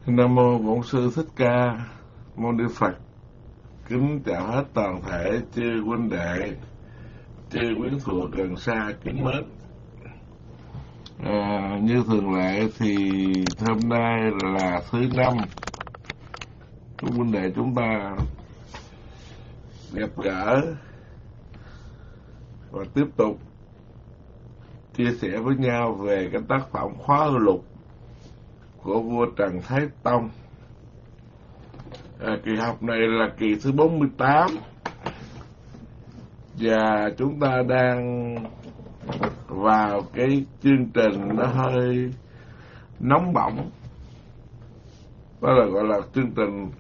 Nam mô Bổn Sư Thích Ca Mâu Ni Phật. Kính chào hết toàn thể chư huynh đệ, chư quyến thuộc gần xa kính mến. Như thường lệ thì hôm nay là thứ năm, chư huynh đệ chúng ta gặp gỡ và tiếp tục chia sẻ với nhau về cái tác phẩm Khóa Lục của vua Trần Thái Tông. Kỳ học này là kỳ thứ 48 và chúng ta đang vào cái chương trình nó hơi nóng bỏng, đó là gọi là chương trình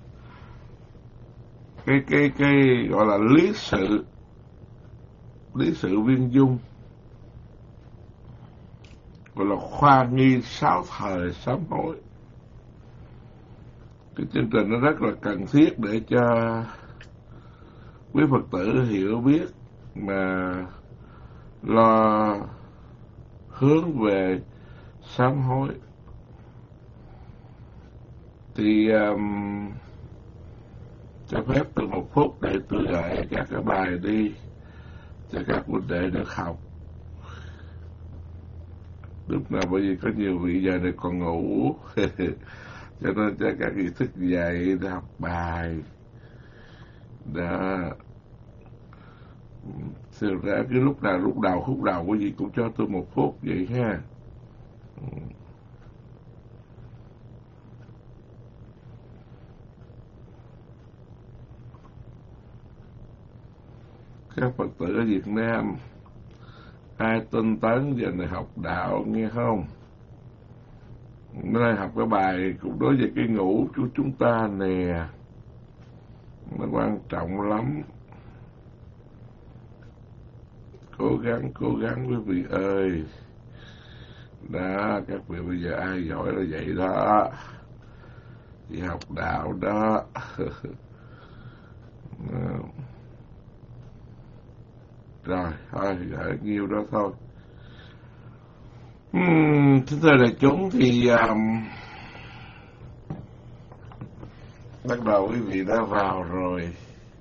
cái gọi là lý sự viên dung, gọi là khoa nghi sáu thời sám hối. Cái chương trình nó rất là cần thiết để cho quý Phật tử hiểu biết mà lo hướng về sám hối. Thì cho phép từ 1 phút để tôi gửi các cái bài đi cho các huynh đệ được học. Lúc nào bởi vì có nhiều vị giờ này còn ngủ cho nên cho các vị thức dậy để học bài đó. Thực ra cái lúc đầu khúc đầu quý vị cũng cho tôi 1 phút vậy ha. Các Phật tử ở Việt Nam ai tinh tấn giờ này học đạo nghe không? Nơi học cái bài cũng đối với cái ngủ của chúng ta nè, nó quan trọng lắm. Cố gắng quý vị ơi. Đó, các vị bây giờ ai giỏi là vậy đó, đi học đạo đó. Rồi, thôi gửi nhiêu đó thôi. Thưa đại chúng thì bắt đầu quý vị đã vào rồi.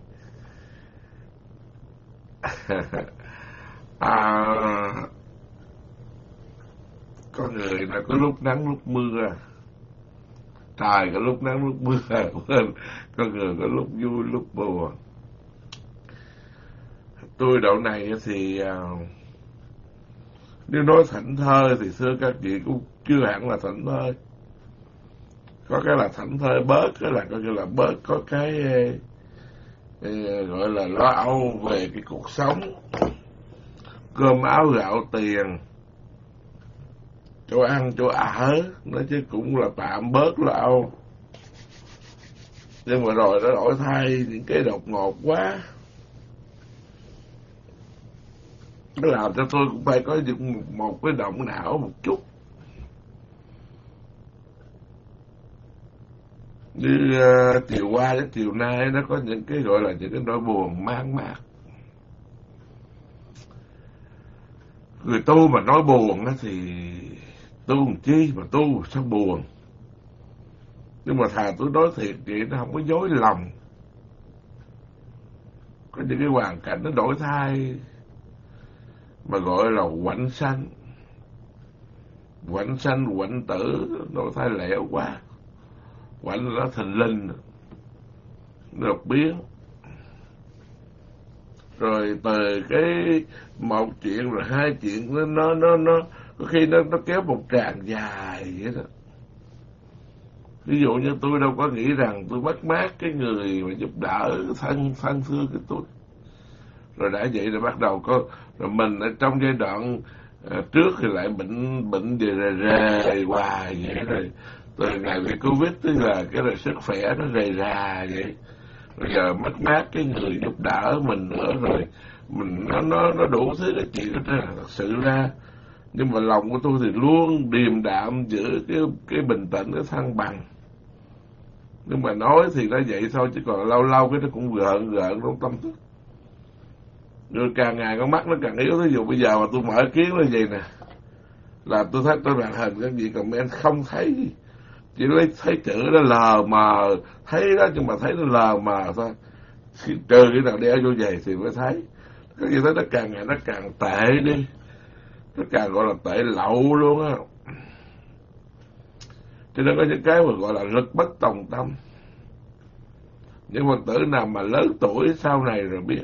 Có người là có lúc nắng lúc mưa, trời có lúc nắng lúc mưa, có người có lúc vui lúc buồn. Tôi đậu này thì nếu nói thảnh thơi thì xưa các chị cũng chưa hẳn là thảnh thơi. Có cái là thảnh thơi bớt, cái là coi như là bớt có cái gọi là lo âu về cái cuộc sống, cơm áo gạo tiền, chỗ ăn chỗ ở, nói chứ cũng là tạm bớt lo âu. Nhưng mà rồi nó đổi thay những cái đột ngột quá, nó làm cho tôi cũng phải có một cái động não một chút. Như chiều qua đến chiều nay nó có những cái gọi là những cái nỗi buồn mang mát. Người tu mà nói buồn thì tu làm chi mà tu sao buồn. Nhưng mà thà tôi nói thiệt vậy nó không có dối lòng. Có những cái hoàn cảnh nó đổi thay mà gọi là quạnh sanh, quạnh tử, đổi thay lẹo quá. Quạnh là thành linh, đột biến. Rồi từ cái một chuyện rồi 2 chuyện nó có khi nó kéo một tràng dài vậy đó. Ví dụ như tôi đâu có nghĩ rằng tôi mất mát cái người mà giúp đỡ thân thương cái tôi. Rồi đã vậy rồi bắt đầu có, rồi mình ở trong giai đoạn trước thì lại bệnh về rề hoài vậy. Rồi từ ngày bị Covid tức là cái rồi sức khỏe nó rề rà vậy. Bây giờ mất mát cái người giúp đỡ mình nữa, rồi mình nó đủ thứ cái chuyện đó thật sự ra. Nhưng mà lòng của tôi thì luôn điềm đạm giữ cái bình tĩnh, cái thăng bằng. Nhưng mà nói thì nó vậy thôi, chứ còn lâu lâu cái nó cũng gợn trong tâm thức. Rồi càng ngày con mắt nó càng yếu. Ví dụ bây giờ mà tôi mở kiến lên vậy nè, là tôi thấy tôi màn hình các vị comment không thấy gì. chỉ lấy thấy chữ đó lờ mờ, thấy đó nhưng mà thấy nó lờ mờ thôi. Trừ cái nào đeo vô giày thì mới thấy. Cái gì đó nó càng ngày nó càng tệ đi, nó càng gọi là tệ lậu luôn á. Cho nên có những cái mà gọi là lực bất tòng tâm. Những Phật tử nào mà lớn tuổi sau này rồi biết.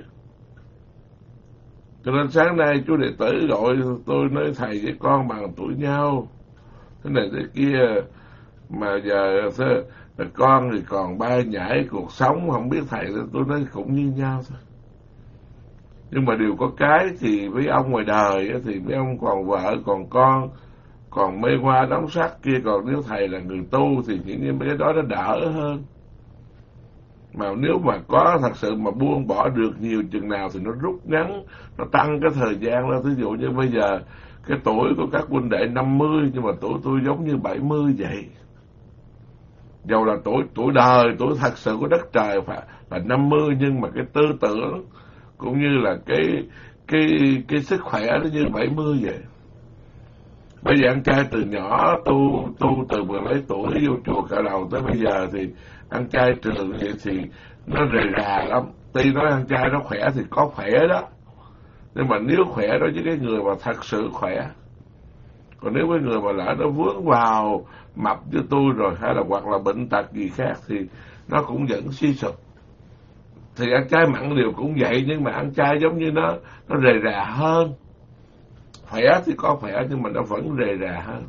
Cho nên sáng nay chú đệ tử gọi tôi nói thầy với con bằng tuổi nhau, thế này thế kia, mà giờ con thì còn bay nhảy cuộc sống không biết thầy. Tôi nói cũng như nhau thôi. Nhưng mà điều có cái thì với ông ngoài đời thì mấy ông còn vợ còn con, còn mê hoa đóng sắc kia, còn nếu thầy là người tu thì những cái đó nó đỡ hơn. Mà nếu mà có thật sự mà buông bỏ được nhiều chừng nào thì nó rút ngắn, nó tăng cái thời gian lên. Ví dụ như bây giờ cái tuổi của các huynh đệ 50, nhưng mà tuổi tôi giống như 70 vậy. Dầu là tuổi đời, tuổi thật sự của đất trời phải là 50, nhưng mà cái tư tưởng cũng như là cái sức khỏe nó như 70 vậy. Bây giờ ăn chay từ nhỏ, tu từ 10 mấy tuổi vô chùa cả đầu tới bây giờ thì ăn chay trường vậy thì nó rời rà lắm. Tuy nói ăn chay nó khỏe thì có khỏe đó, nhưng mà nếu khỏe đó với cái người mà thật sự khỏe. Còn nếu với người mà lỡ nó vướng vào mập như tôi rồi, hay là hoặc là bệnh tật gì khác thì nó cũng vẫn suy sụp. Thì ăn chay mặn điều cũng vậy, nhưng mà ăn chay giống như nó rời rà hơn. Khỏe thì có khỏe nhưng mà nó vẫn rời rà hơn.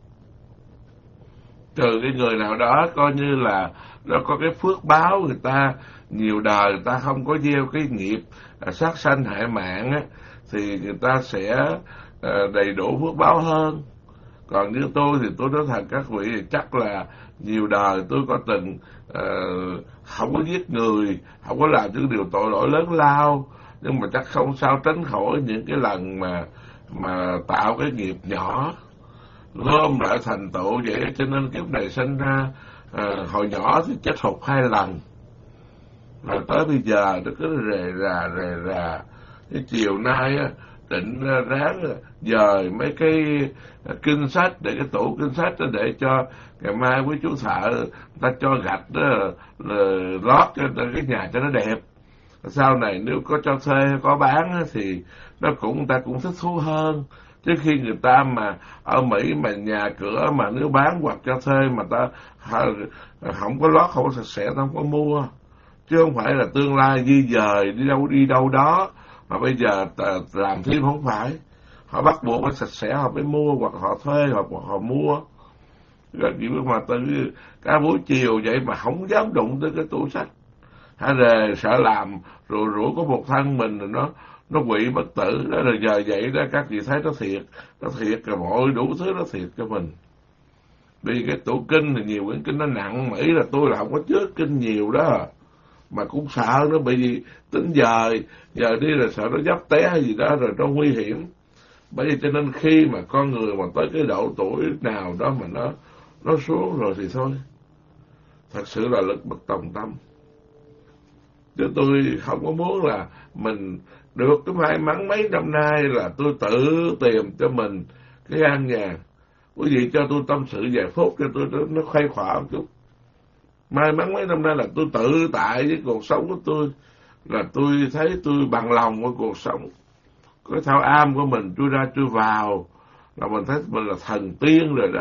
Trừ cái người nào đó coi như là nó có cái phước báo, người ta nhiều đời người ta không có gieo cái nghiệp sát sanh hại mạng á, thì người ta sẽ đầy đủ phước báo hơn. Còn như tôi thì tôi nói thật các vị, chắc là nhiều đời tôi có từng không có giết người, không có làm những điều tội lỗi lớn lao, nhưng mà chắc không sao tránh khỏi những cái lần mà tạo cái nghiệp nhỏ gom lại thành tựu vậy. Cho nên kiếp này sinh ra hồi nhỏ thì chết hụt 2 lần, rồi tới bây giờ nó cứ rề rà. Cái chiều nay á, định ráng dời mấy cái kinh sách, để cái tủ kinh sách đó, để cho ngày mai với chú thợ ta cho gạch đó, lót cho cái nhà cho nó đẹp. Sau này nếu có cho thuê có bán thì nó cũng ta cũng thích thú hơn. Chứ khi người ta mà ở Mỹ mà nhà cửa mà nếu bán hoặc cho thuê mà ta không có lót, không có sạch sẽ, ta không có mua. Chứ không phải là tương lai di dời đi đâu đó mà bây giờ làm thêm không phải. Họ bắt buộc phải sạch sẽ họ mới mua, hoặc họ thuê hoặc họ mua. Rồi mà từ cả buổi chiều vậy mà không dám đụng tới cái tủ sách. Hay là sợ làm rồi rủi có một thân mình rồi nó quỵ bất tử đó. Rồi giờ vậy đó các chị thấy nó thiệt rồi, mọi đủ thứ nó thiệt cho mình. Vì cái tủ kinh thì nhiều cái kinh nó nặng, Mỹ là tôi là không có chứa kinh nhiều đó, mà cũng sợ nó bị tính giờ đi là sợ nó dấp té hay gì đó rồi nó nguy hiểm. Bởi vì cho nên khi mà con người mà tới cái độ tuổi nào đó mà nó xuống rồi thì thôi, thật sự là lực bất tòng tâm. Chứ tôi không có muốn là mình được cái may mắn mấy năm nay là tôi tự tìm cho mình cái an nhàn. Quý vị cho tôi tâm sự vài phút cho tôi nó khuây khỏa một chút. May mắn mấy năm nay là tôi tự tại với cuộc sống của tôi, là tôi thấy tôi bằng lòng với cuộc sống. Cái thao am của mình chui ra chui vào là mình thấy mình là thần tiên rồi đó.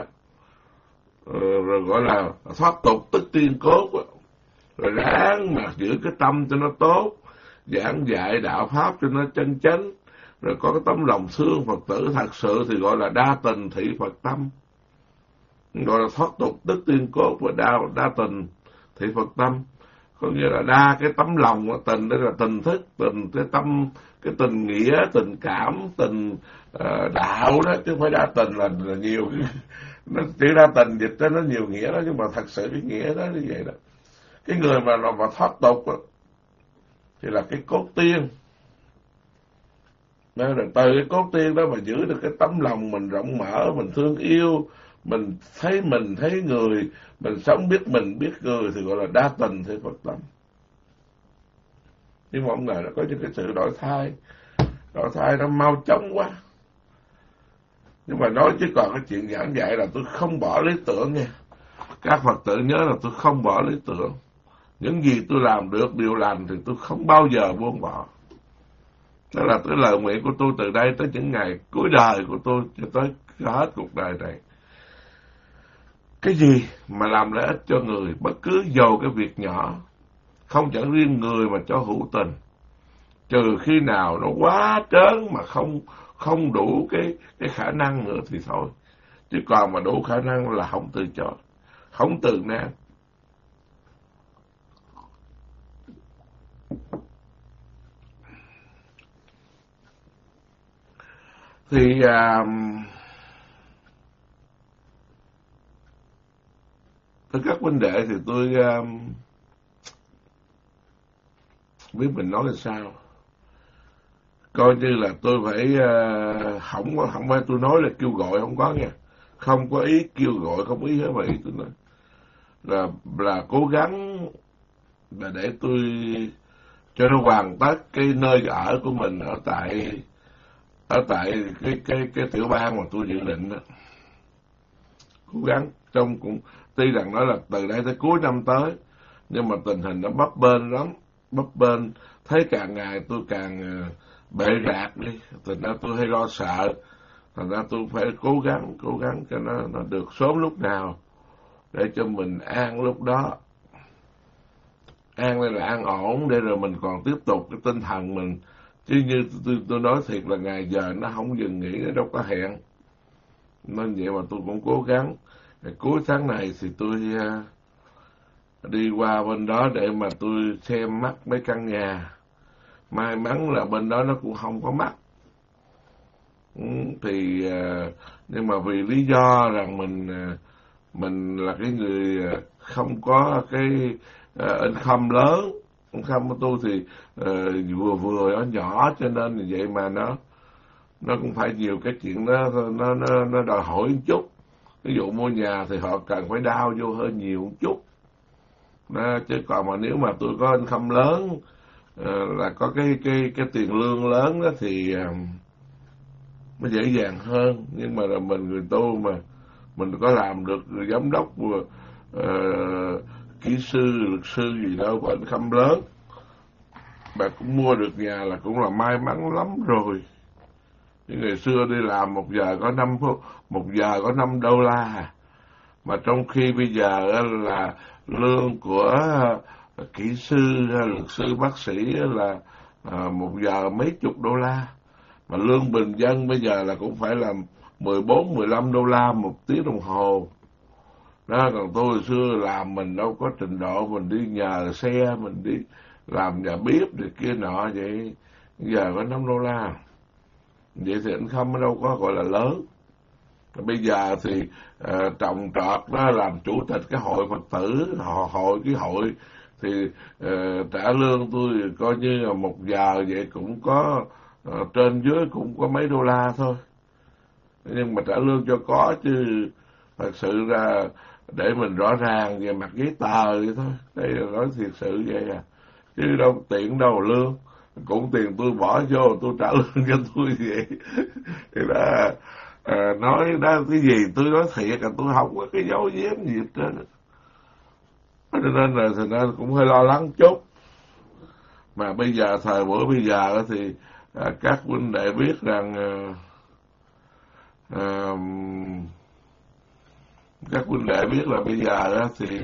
Rồi gọi là thoát tục tức tiên cốt đó. Rồi ráng mà giữ cái tâm cho nó tốt, giảng dạy đạo pháp cho nó chân chánh, rồi có cái tấm lòng thương Phật tử thật sự thì gọi là đa tình thị Phật tâm, gọi là thoát tục tức tiên cốt và đa tình thị Phật tâm. Có nghĩa là đa cái tấm lòng của tình, đó là tình thức, tình cái tâm, cái tình nghĩa, tình cảm, tình đạo đó, chứ không phải đa tình là nhiều. Nó chỉ đa tình dịch ra nó nhiều nghĩa đó, nhưng mà thật sự cái nghĩa đó như vậy đó. Cái người mà thoát tục đó, thì là cái cốt tiên. Nên là từ cái cốt tiên đó mà giữ được cái tấm lòng mình rộng mở, mình thương yêu, mình thấy người, mình sống biết mình biết người thì gọi là đa tình thì Phật tâm. Nhưng mà ông ngờ nó có những cái sự đổi thay nó mau chóng quá. Nhưng mà nói chứ còn cái chuyện giảng dạy là tôi không bỏ lý tưởng nha. Các Phật tử nhớ là tôi không bỏ lý tưởng. Những gì tôi làm được điều lành thì tôi không bao giờ buông bỏ. Đó là cái lời nguyện của tôi từ đây tới những ngày cuối đời của tôi, cho tới hết cuộc đời này. Cái gì mà làm lợi ích cho người, bất cứ dầu cái việc nhỏ, không chẳng riêng người mà cho hữu tình, trừ khi nào nó quá trớn mà không đủ cái khả năng nữa thì thôi. Chứ còn mà đủ khả năng là không từ chối, không từ nan. Thì với các huynh đệ thì tôi biết mình nói là sao. Coi như là tôi phải không phải tôi nói là kêu gọi, không có nha. Không có ý kêu gọi, không ý hết mà ý tôi nói là cố gắng là để tôi cho nó hoàn tất cái nơi ở của mình ở tại cái tiểu bang mà tôi dự định đó. Cố gắng trong cũng tuy rằng nói là từ đây tới cuối năm tới, nhưng mà tình hình nó bấp bênh lắm, bấp bênh, thấy càng ngày tôi càng bệ rạc đi, thành ra tôi hay lo sợ, thành ra tôi phải cố gắng cho nó được sớm lúc nào để cho mình an lúc đó. An đây là an ổn để rồi mình còn tiếp tục cái tinh thần mình. Chứ như tôi nói thiệt là ngày giờ nó không dừng nghỉ, nó đâu có hẹn. Nên vậy mà tôi cũng cố gắng. Cuối tháng này thì tôi đi qua bên đó để mà tôi xem mắt mấy căn nhà. May mắn là bên đó nó cũng không có mắt. Thì nhưng mà vì lý do rằng mình là cái người không có cái income lớn, income của tôi thì vừa nhỏ, cho nên vậy mà nó cũng phải nhiều cái chuyện nó đòi hỏi một chút. Ví dụ mua nhà thì họ cần phải đao vô hơi nhiều một chút đó, chứ còn mà nếu mà tôi có income lớn là có cái tiền lương lớn đó thì nó dễ dàng hơn. Nhưng mà là mình người tu mà mình có làm được giám đốc kỹ sư, luật sư gì đâu có income lớn, bà cũng mua được nhà là cũng là may mắn lắm rồi. Như ngày xưa đi làm một giờ có $5, mà trong khi bây giờ là lương của kỹ sư, luật sư, bác sĩ là một giờ mấy chục $, mà lương bình dân bây giờ là cũng phải là $14-15 một tiếng đồng hồ. Đó, còn tôi hồi xưa làm mình đâu có trình độ, mình đi nhờ xe, mình đi làm nhà bếp này kia nọ vậy, giờ có $5. Vậy thì anh không đâu có gọi là lớn. Bây giờ thì trồng trọt đó làm chủ tịch cái hội Phật tử, cái hội thì trả lương tôi coi như là một giờ vậy cũng có trên dưới cũng có mấy $, thôi. Nhưng mà trả lương cho có, chứ thật sự ra để mình rõ ràng về mặt giấy tờ vậy thôi. Đây là nói thiệt sự vậy à, chứ đâu tiện đâu lương, cũng tiền tôi bỏ vô tôi trả lương cho tôi vậy. Thì đó nói đó cái gì tôi nói thiệt là tôi không có cái dấu giếm gì hết trơn. Cho nên là thì nên cũng hơi lo lắng chút. Mà bây giờ thời buổi bây giờ thì các huynh đệ biết rằng các huynh đệ biết là bây giờ thì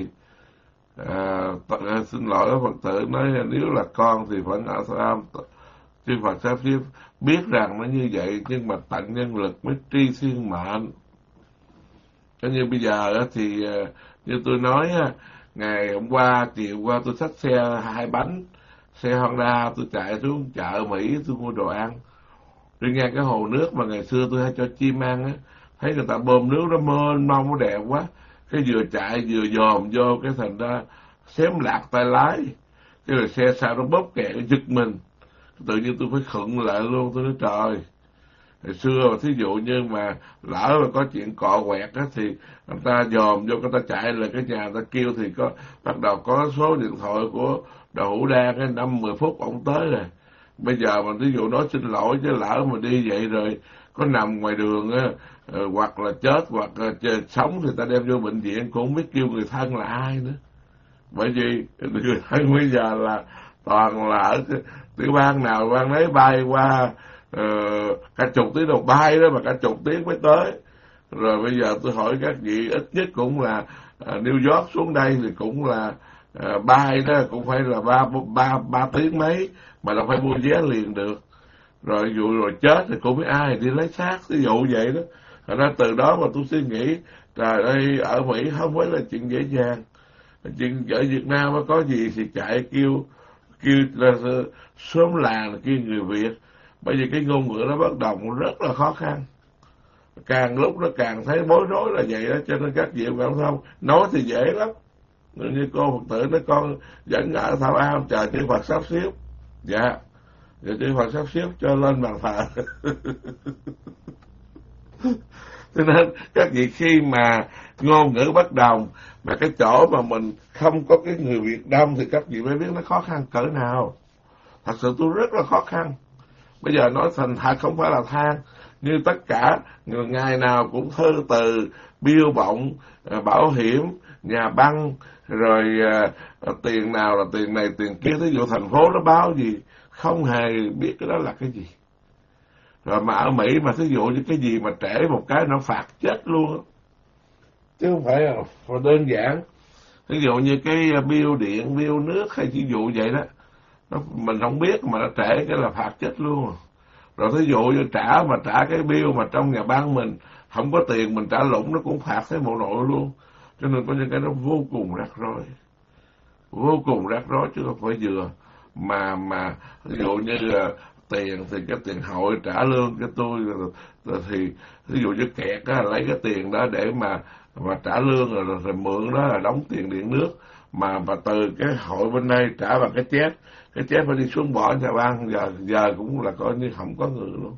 xin lỗi Phật tử nói nếu là con thì phải ngã sao chư Phật sắp xếp biết rằng nó như vậy, nhưng mà tận nhân lực mới tri thiên mệnh. Cho như bây giờ thì như tôi nói ngày hôm qua chiều qua tôi xách xe 2 bánh, xe Honda, tôi chạy xuống chợ Mỹ tôi mua đồ ăn, đi ngang cái hồ nước mà ngày xưa tôi hay cho chim ăn á, thấy người ta bơm nước nó mênh mông, nó đẹp quá, cái vừa chạy vừa dòm vô cái thành ra xém lạc tay lái, cái là xe sao nó bóp kẹt giật mình, tự nhiên tôi phải khựng lại luôn. Tôi nói trời, hồi xưa thí dụ như mà lỡ mà có chuyện cọ quẹt á thì người ta dòm vô, người ta chạy lại cái nhà người ta kêu thì có bắt đầu có số điện thoại của Đậu Hữu Đan, cái 5-10 phút ông tới rồi. Bây giờ mà ví dụ nói xin lỗi chứ lỡ mà đi vậy rồi có nằm ngoài đường á, hoặc là chết hoặc là sống thì ta đem vô bệnh viện cũng không biết kêu người thân là ai nữa. Bởi vì người thân bây giờ là toàn là ở tiểu bang nào bang đấy bay qua cả chục tiếng đầu bay đó mà cả chục tiếng mới tới. Rồi bây giờ tôi hỏi các vị ít nhất cũng là New York xuống đây thì cũng là bay đó cũng phải là ba tiếng mấy mà là phải mua vé liền được. Rồi dụ rồi chết thì cũng biết ai đi lấy xác, ví dụ vậy đó. Thật ra từ đó mà tôi suy nghĩ trời ơi, ở Mỹ không phải là chuyện dễ dàng. Chuyện ở Việt Nam có gì thì chạy kêu là sớm làng kêu người Việt. Bởi vì cái ngôn ngữ nó bất đồng rất là khó khăn, càng lúc nó càng thấy bối rối là vậy đó. Cho nên các vị cảm thông nói thì dễ lắm, như cô Phật tử nói con dẫn ở Thảo Am chờ chư Phật sắp xếp. Dạ, giờ chư Phật sắp xếp cho lên bàn thờ. Cho nên các vị khi mà ngôn ngữ bất đồng mà cái chỗ mà mình không có cái người Việt Đông thì các vị mới biết nó khó khăn cỡ nào. Thật sự tôi rất là khó khăn. Bây giờ nói thành thật không phải là than, như tất cả ngày nào cũng thư từ bill bọng, bảo hiểm, nhà băng, rồi tiền nào là tiền này tiền kia. Thí dụ thành phố nó báo gì không hề biết cái đó là cái gì. Rồi mà ở Mỹ mà thí dụ như cái gì mà trễ một cái nó phạt chết luôn, chứ không phải là đơn giản. Ví dụ như cái bill điện, bill nước hay ví dụ vậy đó, mình không biết mà nó trễ cái là phạt chết luôn. Rồi thí dụ như trả cái bill mà trong nhà băng mình không có tiền mình trả lũng nó cũng phạt thấy bộ nội luôn. Cho nên có những cái nó vô cùng rắc rối, vô cùng rắc rối chứ không phải vừa. Mà ví dụ như tiền thì cái tiền hội trả lương cho tôi thì ví dụ như kẹt á, lấy cái tiền đó để mà trả lương rồi mượn đó là đóng tiền điện nước, mà từ cái hội bên đây trả bằng cái chép phải đi xuống bỏ nhà băng, giờ cũng là coi như không có người luôn.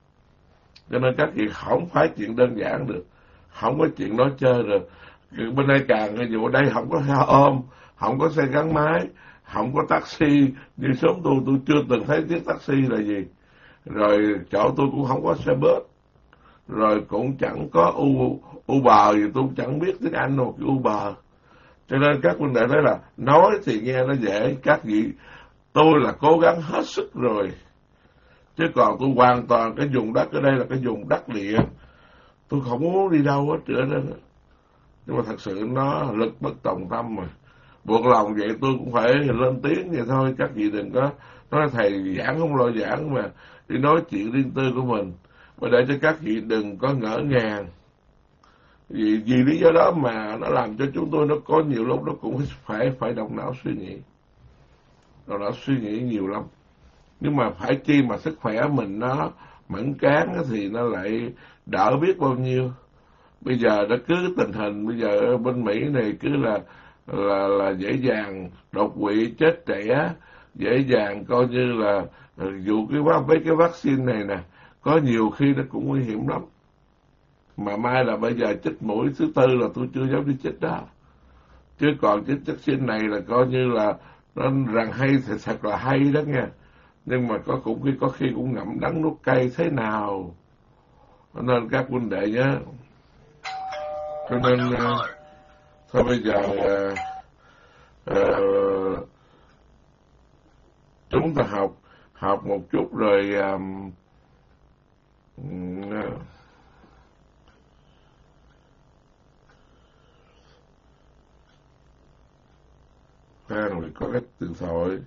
Cho nên các vị không phải chuyện đơn giản được, không có chuyện nói chơi được. Bên đây càng ví dụ đây không có xe ôm, không có xe gắn máy, không có taxi. Như sớm tôi chưa từng thấy chiếc taxi là gì. Rồi chỗ tôi cũng không có xe bus, rồi cũng chẳng có Uber gì, tôi cũng chẳng biết tiếng Anh đâu cái Uber. Cho nên các vấn đề đó là nói thì nghe nó dễ, các vị tôi là cố gắng hết sức rồi, chứ còn tôi hoàn toàn cái vùng đất ở đây là cái vùng đất địa, tôi không muốn đi đâu hết trơn á. Nhưng mà thật sự nó lực bất tòng tâm mà buộc lòng vậy tôi cũng phải lên tiếng vậy thôi. Các vị đừng có nói thầy giảng không lo giảng mà đi nói chuyện riêng tư của mình, và để cho các vị đừng có ngỡ ngàng. Vì lý do đó mà nó làm cho chúng tôi nó có nhiều lúc nó cũng phải động não suy nghĩ. Động não suy nghĩ nhiều lắm. Nhưng mà phải chi mà sức khỏe mình nó mẫn cán thì nó lại đỡ biết bao nhiêu. Bây giờ nó cứ tình hình bây giờ ở bên Mỹ này cứ là dễ dàng đột quỵ chết trẻ, dễ dàng coi như là dù với cái vaccine này nè, có nhiều khi nó cũng nguy hiểm lắm. Mà mai là bây giờ chích mũi thứ tư là tôi chưa dám đi chích đó. Chứ còn chích vaccine này là coi như là nó rằng hay thì thật là hay đó nha. Nhưng mà có khi cũng ngậm đắng nuốt cay thế nào. Nên các huynh đệ nhé. Cho nên thôi bây giờ chúng ta học một chút rồi rồi có cái điện thoại.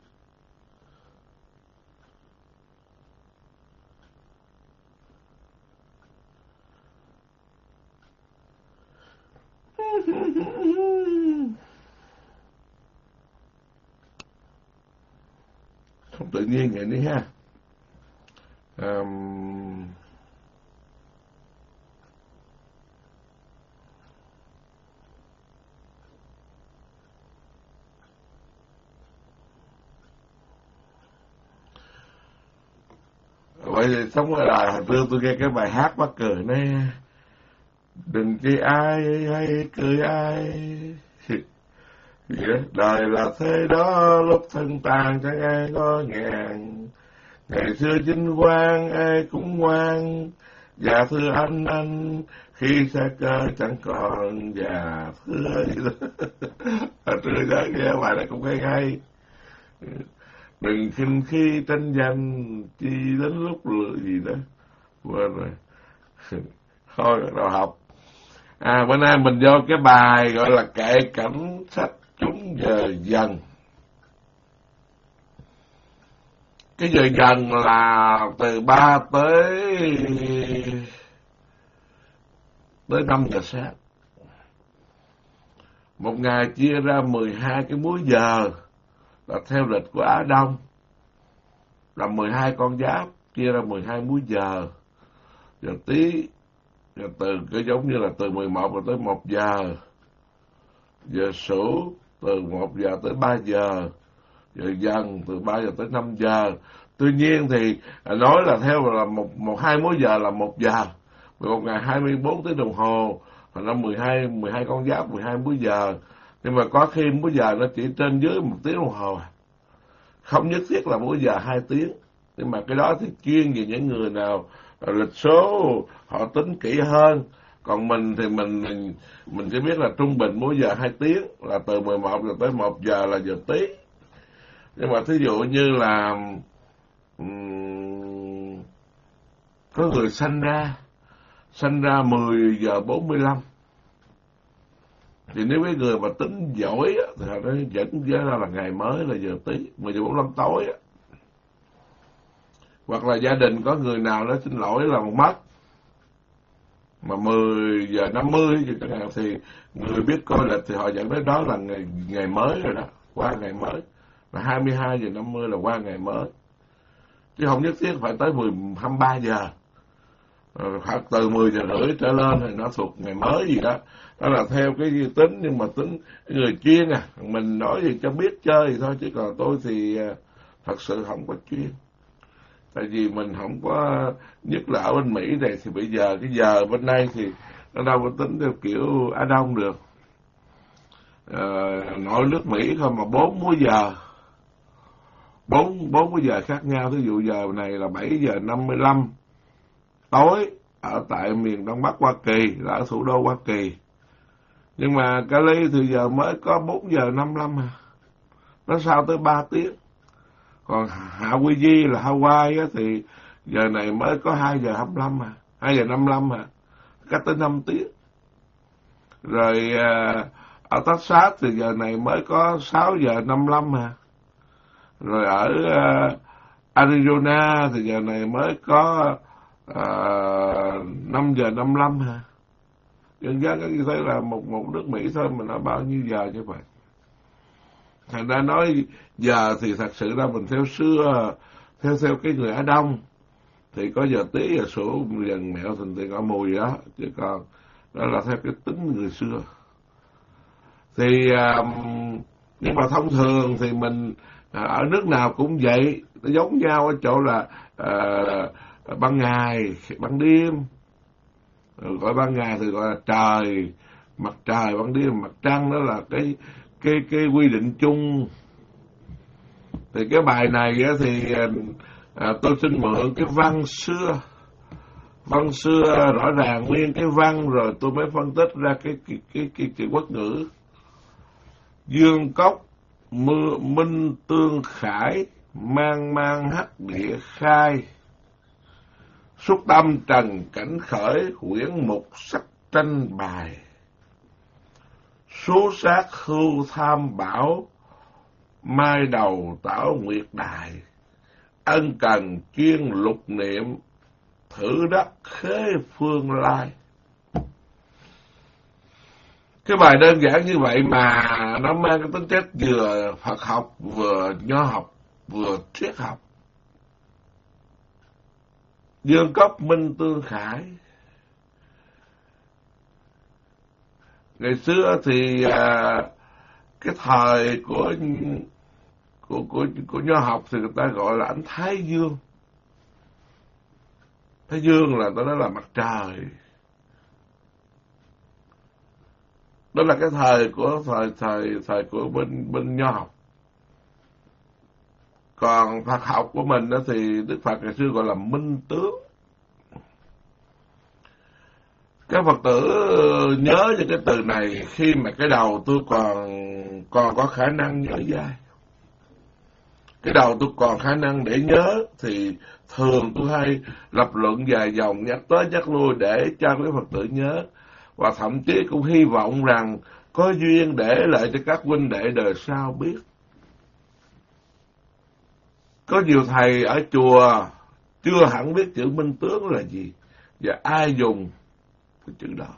Không tự nhiên vậy đi ha. Vậy thì sống ở đời hồi xưa tôi nghe cái bài hát mắc cười này: đừng chê ai hay cười ai, đời là thế đó, lúc thân tàn chẳng ai có ngàn, Ngày xưa Vinh Quang ai cũng ngoan, dạ thưa anh khi xa cơ chẳng còn dạ thưa gì đó. Tôi đã nghe bài này cũng hay hay. Đừng khinh khi tranh giành, chi đến lúc lựa gì đó quên rồi. Thôi bắt đầu học. Bữa nay mình vô cái bài gọi là kệ cảnh sách chúng giờ dần. Cái giờ dần là từ 3 tới 5 giờ sáng. Một ngày chia ra 12 cái múi giờ, là theo lịch của Á Đông là 12 con giáp, chia ra 12 múi giờ. Giờ Tý, giờ từ cái giống như là từ 11 tới 1 giờ. Giờ Sửu từ 1 giờ tới 3 giờ. Giờ Dần từ 3 giờ tới 5 giờ. Tuy nhiên thì nói là theo là một 2 múi giờ là 1 giờ. Một ngày 24 tiếng đồng hồ, thành ra 12 con giáp 12 múi giờ. Nhưng mà có khi múi giờ nó chỉ trên dưới 1 tiếng đồng hồ. Không nhất thiết là múi giờ 2 tiếng. Nhưng mà cái đó thì chuyên về những người nào lịch số họ tính kỹ hơn. Còn mình thì mình chỉ biết là trung bình múi giờ 2 tiếng, là từ 11 giờ tới 1 giờ là giờ Tý. Nhưng mà thí dụ như là có người sanh ra 10 giờ 45, thì nếu cái người mà tính giỏi á, thì họ nói dẫn ra là ngày mới là giờ Tý, 10 giờ 45 tối á. Hoặc là gia đình có người nào đó xin lỗi là mất, mà 10 giờ 50 chẳng hạn, thì người biết coi lịch thì họ dẫn đến đó là ngày mới rồi đó, qua ngày mới. Là 22 giờ 50 là qua ngày mới. Chứ không nhất thiết phải tới 23 giờ. Hoặc từ 10 giờ rưỡi trở lên thì nó thuộc ngày mới gì đó. Đó là theo cái tính, nhưng mà tính người chuyên mình nói gì cho biết chơi thì thôi, chứ còn tôi thì thật sự không có chuyên. Tại vì mình không có, nhất là ở bên Mỹ này thì bây giờ cái giờ bên đây thì nó đâu có tính theo kiểu Á Đông được. Nội nước Mỹ không mà 4 múi giờ. 4 múi giờ khác nhau. Ví dụ giờ này là 7 giờ 55 tối ở tại miền Đông Bắc Hoa Kỳ, là ở thủ đô Hoa Kỳ. Nhưng mà Cali thì giờ mới có 4 giờ 55 nó sau tới 3 tiếng. Còn Hawaii là Hawaii thì giờ này mới có 2 giờ 25 2 giờ 55 cách tới 5 tiếng. Rồi ở Texas thì giờ này mới có 6 giờ 55 Rồi ở Arizona thì giờ này mới có 5 giờ 55 Dân gian như thế là một nước Mỹ thôi mà nó bao nhiêu giờ như vậy. Thành ra nói giờ thì thật sự ra mình theo xưa, theo cái người Á Đông thì có giờ Tý, giờ Sửu, dần Mẹo, Thìn, Tỵ, Ngọ, Mùi đó. Chứ còn đó là theo cái tính người xưa. Thì nhưng mà thông thường thì mình ở nước nào cũng vậy, nó giống nhau ở chỗ là ban ngày, ban đêm. Gọi ban ngày thì gọi là trời, mặt trời, ban đêm mặt trăng. Đó là cái quy định chung. Thì cái bài này thì tôi xin mượn cái văn xưa rõ ràng nguyên cái văn, rồi tôi mới phân tích ra cái quốc ngữ. Dương cốc minh tương khải, mang mang hắc địa khai. Xúc tâm trần cảnh khởi, huyễn mục sắc tranh bài. Số sát hưu tham bảo, mai đầu tảo nguyệt đài. Ân cần chuyên lục niệm, thử đắc khế phương lai. Cái bài đơn giản như vậy mà nó mang cái tính chất vừa Phật học, vừa nho học, vừa triết học. Dương cốc minh tương khải. Ngày xưa thì cái thời của nho học thì người ta gọi là ánh Thái Dương. Thái Dương là ta nói là mặt trời. Đó là cái thời của thời của bên nho học. Còn Phật học của mình đó thì Đức Phật ngày xưa gọi là minh tướng. Các Phật tử nhớ cho cái từ này khi mà cái đầu tôi còn có khả năng nhớ dai. Cái đầu tôi còn khả năng để nhớ thì thường tôi hay lập luận vài dòng nhắc tới nhắc lui để cho các Phật tử nhớ. Và thậm chí cũng hy vọng rằng có duyên để lại cho các huynh đệ đời sau biết. Có nhiều thầy ở chùa chưa hẳn biết chữ minh tướng là gì và ai dùng cái chữ đó.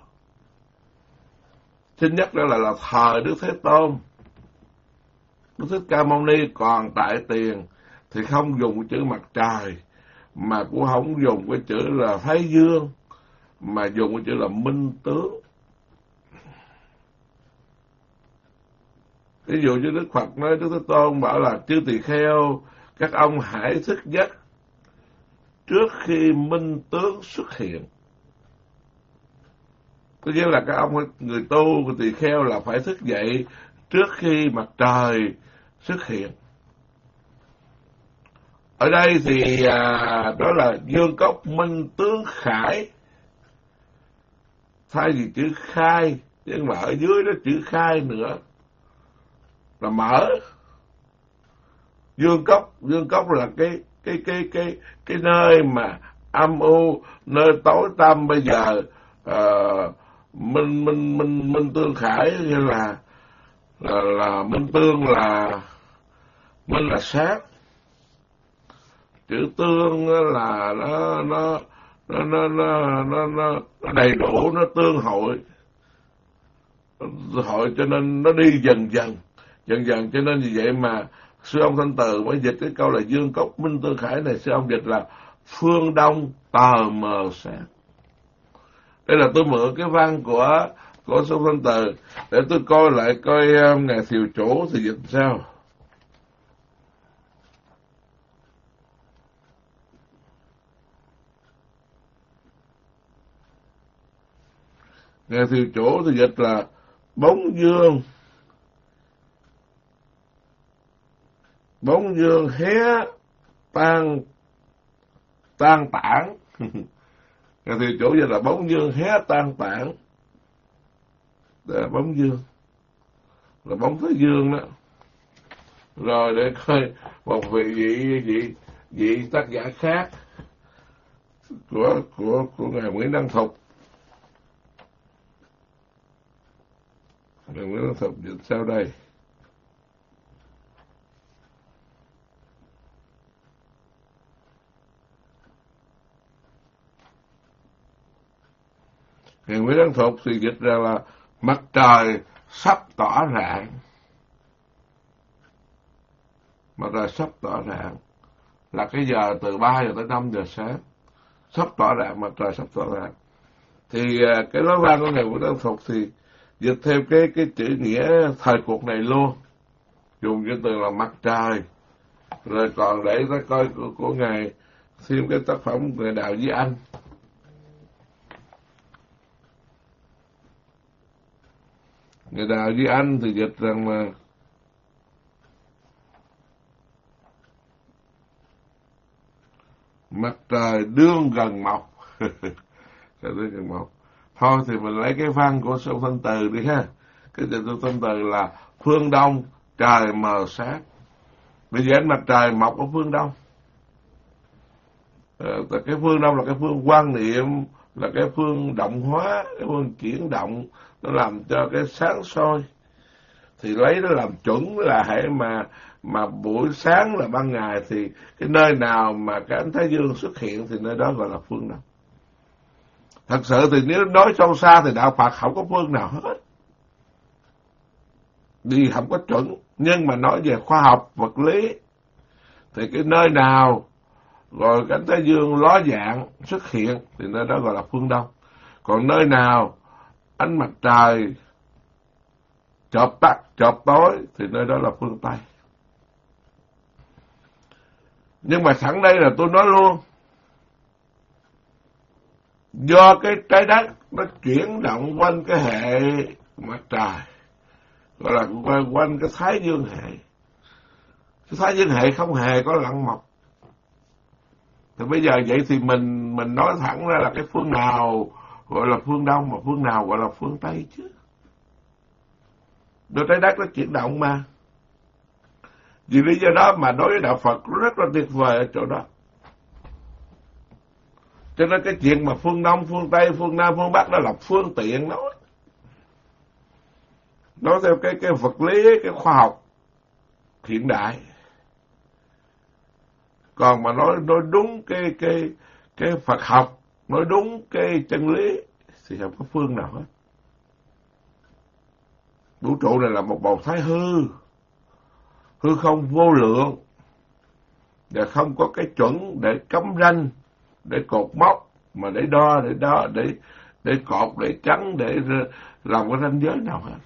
Thứ nhất đó là thời Đức Thế Tôn, Đức Thích Ca Mâu Ni còn tại tiền thì không dùng cái chữ mặt trời, mà cũng không dùng cái chữ là Thái Dương, mà dùng cái chữ là minh tướng. Ví dụ như Đức Phật nói, Đức Thế Tôn bảo là chư tỳ kheo, các ông hãy thức giấc trước khi minh tướng xuất hiện. Có nghĩa là các ông người tu, người tỳ kheo là phải thức dậy trước khi mặt trời xuất hiện. Ở đây thì đó là dương cốc minh tướng khải, thay vì chữ khai, nhưng mà ở dưới đó chữ khai nữa là mở. Dương cốc là cái nơi mà âm u, nơi tối tăm. Bây giờ minh tương khải như là minh tương là minh là sát, chữ tương là nó đầy đủ, nó tương hội cho nên nó đi dần dần, cho nên vì vậy mà sư ông Thanh Từ mới dịch cái câu là dương cốc minh tương khải này, sư ông dịch là phương đông tờ mờ sáng. Đây là tôi mượn cái văn của sư ông Thanh Từ để tôi coi lại coi ngài Thiều Chủ thì dịch sao. Ngài Thiều Chủ thì dịch là bóng dương hé tan tản. Ngài Thiều Chủ dịch là bóng dương hé tan tản. Đó là bóng dương, là bóng Thái Dương đó. Rồi để coi một vị tác giả khác của ngài Nguyễn Đăng Thục. Ngài Nguyễn Đăng Thục dịch sau đây. Ngài Nguyễn Đăng Thục thì dịch ra là mặt trời sắp tỏ rạng. Mặt trời sắp tỏ rạng là cái giờ từ 3 giờ tới 5 giờ sáng. Sắp tỏ rạng, mặt trời sắp tỏ rạng. Thì cái nói văn của Ngài Nguyễn Đăng Thục thì dịch theo cái chữ nghĩa thời cuộc này luôn, dùng cái từ là mặt trời. Rồi còn để ta coi của Ngài thêm cái tác phẩm Ngài Đào Duy Anh. Ngài Đào Duy Anh thì dịch rằng là mặt trời đương gần mọc. Đương gần mọc. Thôi thì mình lấy cái văn của sư Thanh Từ đi ha. Cái sư Thanh Từ là phương đông trời mờ sáng. Bây giờ ánh mặt trời mọc ở phương đông. Cái phương đông là cái phương quan niệm, là cái phương động hóa, cái phương chuyển động, nó làm cho cái sáng soi. Thì lấy nó làm chuẩn là hãy mà buổi sáng là ban ngày thì cái nơi nào mà cái ánh Thái Dương xuất hiện thì nơi đó gọi là phương đông. Thật sự thì nếu nói sâu xa thì đạo Phật không có phương nào hết, vì không có chuẩn. Nhưng mà nói về khoa học vật lý thì cái nơi nào rồi cái ánh Thái Dương ló dạng xuất hiện thì nơi đó gọi là phương đông. Còn nơi nào ánh mặt trời chợp tắt chợp tối thì nơi đó là phương Tây. Nhưng mà sẵn đây là tôi nói luôn, do cái trái đất nó chuyển động quanh cái hệ mặt trời, gọi là quanh cái Thái Dương hệ, Thái Dương hệ không hề có lặn mọc. Thì bây giờ vậy thì mình nói thẳng ra là cái phương nào gọi là phương Đông mà phương nào gọi là phương Tây chứ. Rồi trái đất nó chuyển động mà. Vì lý do đó mà đối với đạo Phật rất là tuyệt vời ở chỗ đó. Cho nên cái chuyện mà phương Đông, phương Tây, phương Nam, phương Bắc đó là phương tiện nói. Nói theo cái vật lý, cái khoa học hiện đại. Còn mà nói đúng cái Phật học, nói đúng cái chân lý thì không có phương nào hết. Vũ trụ này là một bầu thái hư, hư không vô lượng, và không có cái chuẩn để cấm ranh, để cột mốc, mà để đo, để cột, để chắn, để làm cái ranh giới nào hết.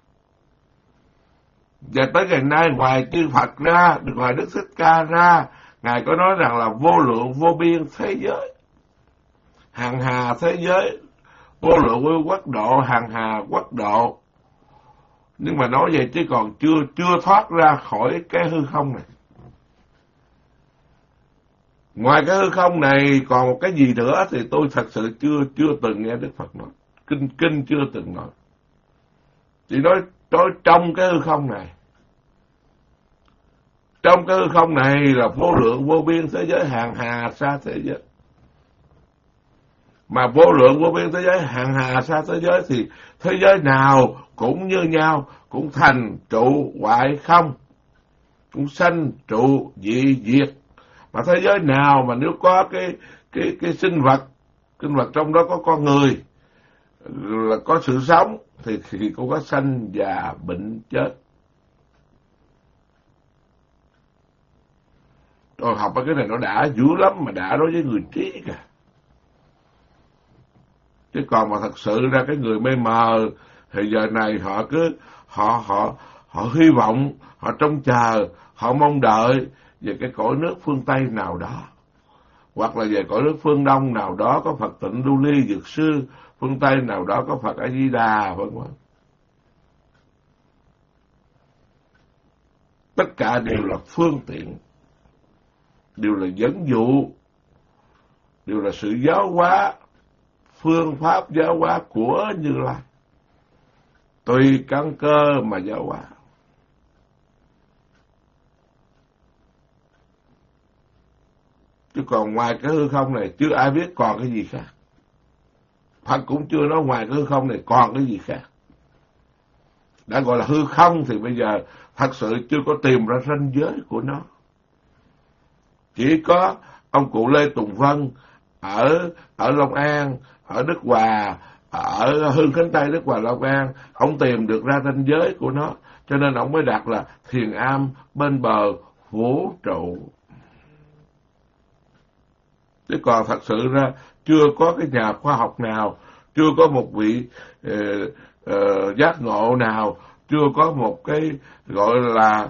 Và tới ngày nay ngoài chư Phật ra, ngoài Đức Thích Ca ra, Ngài có nói rằng là vô lượng vô biên thế giới, hàng hà thế giới, vô lượng vô quốc độ, hàng hà quốc độ. Nhưng mà nói vậy chứ còn chưa thoát ra khỏi cái hư không này. Ngoài cái hư không này còn một cái gì nữa thì tôi thật sự chưa từng nghe Đức Phật nói. Kinh chưa từng nói. Chỉ nói trong cái hư không này. Trong cái hư không này là vô lượng vô biên thế giới, hàng hà xa thế giới. Mà vô lượng vô biên thế giới, hàng hà xa thế giới thì thế giới nào cũng như nhau, cũng thành trụ hoại không, cũng sanh trụ dị diệt. Mà thế giới nào mà nếu có cái sinh vật trong đó có con người, là có sự sống, thì cũng có sanh già bệnh chết. Tôi học cái này nó đã dữ lắm, mà đã đối với người trí cả. Chứ còn mà thật sự ra cái người mê mờ thì giờ này họ cứ họ hy vọng, họ trông chờ, họ mong đợi về cái cõi nước phương Tây nào đó, hoặc là về cõi nước phương Đông nào đó có Phật Tịnh Lưu Ly Dược Sư, phương Tây nào đó có Phật A Di Đà, vân vân. Tất cả đều là phương tiện, đều là dẫn dụ, đều là sự giáo hóa, phương pháp giáo hóa của Như Lai, tùy căn cơ mà giáo hóa. Chứ còn ngoài cái hư không này chưa ai biết còn cái gì khác. Phật cũng chưa nói ngoài cái hư không này còn cái gì khác. Đã gọi là hư không thì bây giờ thật sự chưa có tìm ra ranh giới của nó. Chỉ có ông cụ Lê Tùng Vân ở Long An, ở Đức Hòa, ở Hưng Khánh Tây, Đức Hòa, Long An, ông tìm được ra ranh giới của nó, cho nên ông mới đặt là thiền am bên bờ vũ trụ. Chứ còn thật sự ra chưa có cái nhà khoa học nào, chưa có một vị giác ngộ nào, chưa có một cái gọi là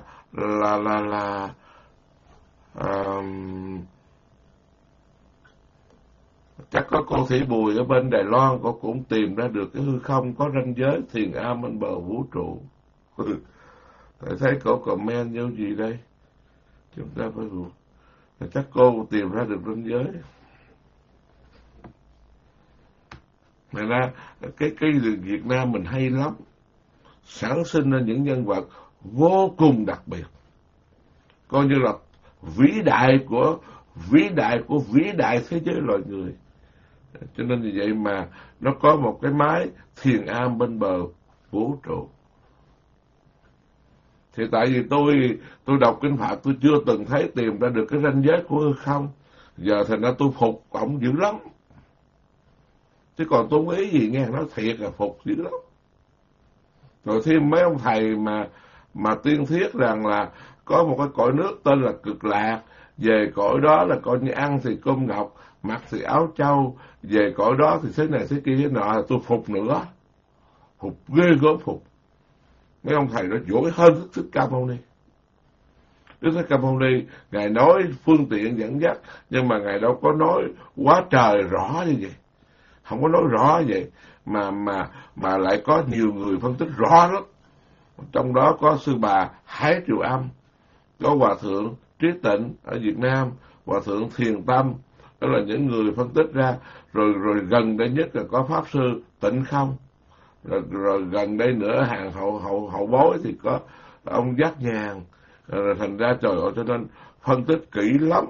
chắc có cô Thị Bùi ở bên Đài Loan, cô cũng tìm ra được cái hư không có ranh giới thiền am bên bờ vũ trụ. Thầy thấy cô comment như gì đây? Chúng ta phải chắc cô tìm ra được ranh giới. Mà ra cái Việt Nam mình hay lắm, sản sinh ra những nhân vật vô cùng đặc biệt, coi như là vĩ đại của vĩ đại thế giới loài người. Cho nên vì vậy mà nó có một cái mái thiền am bên bờ vũ trụ. Thì tại vì tôi đọc kinh Phật, tôi chưa từng thấy tìm ra được cái ranh giới của hư không. Giờ thành ra tôi phục ổng dữ lắm. Chứ còn tôi không ý gì nghe, nói thiệt là phục dữ lắm. Rồi thêm mấy ông thầy mà tiên thiết rằng là có một cái cõi nước tên là Cực Lạc, về cõi đó là coi như ăn thì cơm ngọc, mặc thì áo trâu, về cõi đó thì thế này thế kia thế nọ, tôi phục nữa. Phục ghê gớm phục. Mấy ông thầy đó giỏi hơn Đức Thích Ca Mâu Ni. Đức Thích Ca Mâu Ni, Ngài nói phương tiện dẫn dắt, nhưng mà Ngài đâu có nói quá trời rõ như vậy. Không có nói rõ vậy, mà lại có nhiều người phân tích rõ lắm. Trong đó có sư bà Hải Triều Âm, có Hòa Thượng Trí Tịnh ở Việt Nam, Hòa Thượng Thiền Tâm, đó là những người phân tích ra. Rồi gần đây nhất là có Pháp Sư Tịnh Không. Rồi gần đây nữa hàng hậu bối thì có ông Giác Nhàn. Rồi thành ra trời ơi, cho nên phân tích kỹ lắm.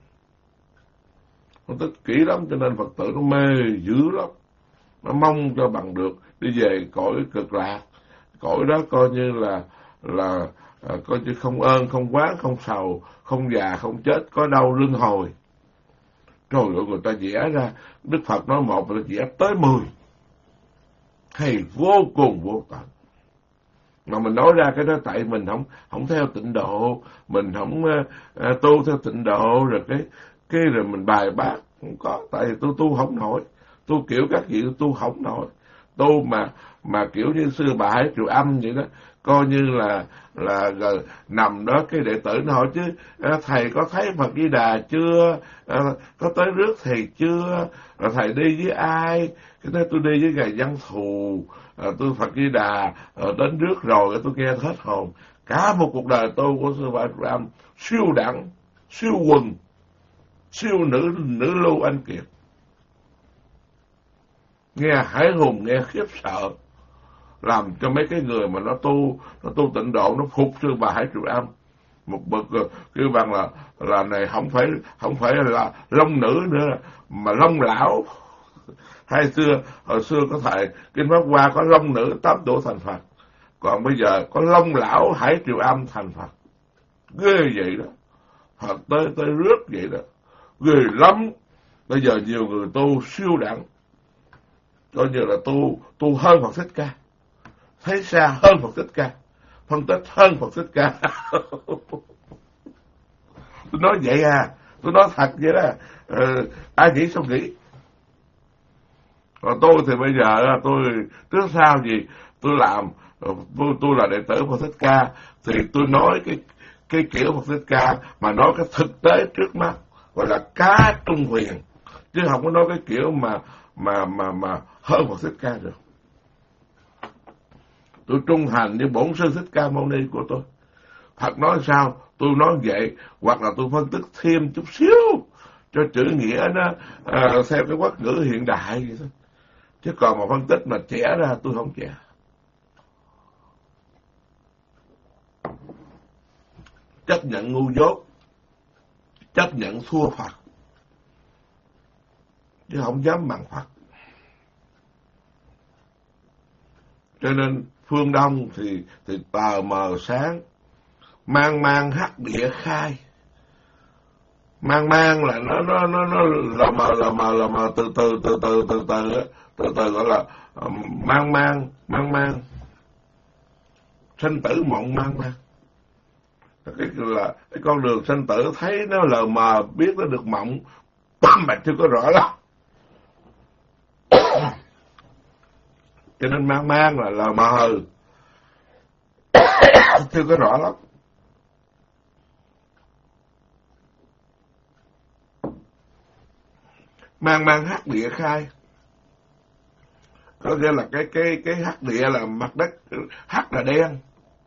Phân tích kỹ lắm cho nên Phật tử nó mê dữ lắm. Nó mong cho bằng được đi về cõi cực lạc. Cõi đó coi như là coi như không ơn, không quán, không sầu, không già, không chết, có đau luân hồi. Trời ơi, người ta vẽ ra, Đức Phật nói một, người ta vẽ tới 10. Hay vô cùng vô tận. Mà mình nói ra cái đó tại mình không theo tịnh độ, mình không tu theo tịnh độ, rồi cái rồi mình bài bác không có, tại vì tôi tu không nổi, tu kiểu các vị tu không nổi, tu mà kiểu như xưa bà Hải Triệu Âm vậy đó, coi như là nằm đó cái đệ tử nó hỏi chứ thầy có thấy Phật Di Đà chưa, có tới rước thầy chưa, rồi thầy đi với ai? Cái đó tôi đi với Ngài Văn Thù, tôi Phật Di Đà đến rước rồi, tôi nghe hết hồn. Cả một cuộc đời tu của sư Bà Triệu Âm siêu đẳng, siêu quần, siêu nữ lưu anh kiệt, nghe hãi hùng, nghe khiếp sợ, làm cho mấy cái người mà nó tu tịnh độ nó phục sư Bà Hải Triệu Âm. Một bậc kêu bằng là này không phải là long nữ nữa mà long lão. Hồi xưa có thầy Kinh Pháp Hoa có long nữ 8 tuổi thành Phật, còn bây giờ có long lão Hải Triệu Âm thành Phật. Ghê vậy đó, Phật tới rước vậy đó, ghê lắm. Bây giờ nhiều người tu siêu đẳng, coi như là tu hơn Phật Thích Ca, thấy xa hơn Phật Thích Ca, phân tích hơn Phật Thích Ca. Tôi nói vậy tôi nói thật vậy đó. Ai nghĩ sao nghĩ. Còn tôi thì bây giờ tôi trước sau gì tôi làm, tôi là đệ tử Phật Thích Ca thì tôi nói cái kiểu Phật Thích Ca, mà nói cái thực tế trước mắt, gọi là cá trung huyền, chứ không có nói cái kiểu mà hơn Phật Thích Ca được. Tôi trung thành với bổn sư Thích Ca Mâu Ni của tôi. Phật nói sao tôi nói vậy, hoặc là tôi phân tích thêm chút xíu cho chữ nghĩa nó theo cái quốc ngữ hiện đại vậy thôi. Chứ còn mà phân tích mà chẻ ra tôi không chẻ. Chấp nhận ngu dốt, chấp nhận thua Phật, chứ không dám bằng Phật. Cho nên phương Đông thì tờ mờ sáng, mang hắc địa khai. Mang là nó là mờ từ từ gọi là mang sanh tử mộng mang. Cái con đường sanh tử thấy nó lờ mờ, biết nó được mộng mà chưa có rõ lắm. Cho nên mang là lờ mờ, chưa có rõ lắm. Mang hắc địa khai, có nghĩa là cái hắc địa là mặt đất, hắc là đen.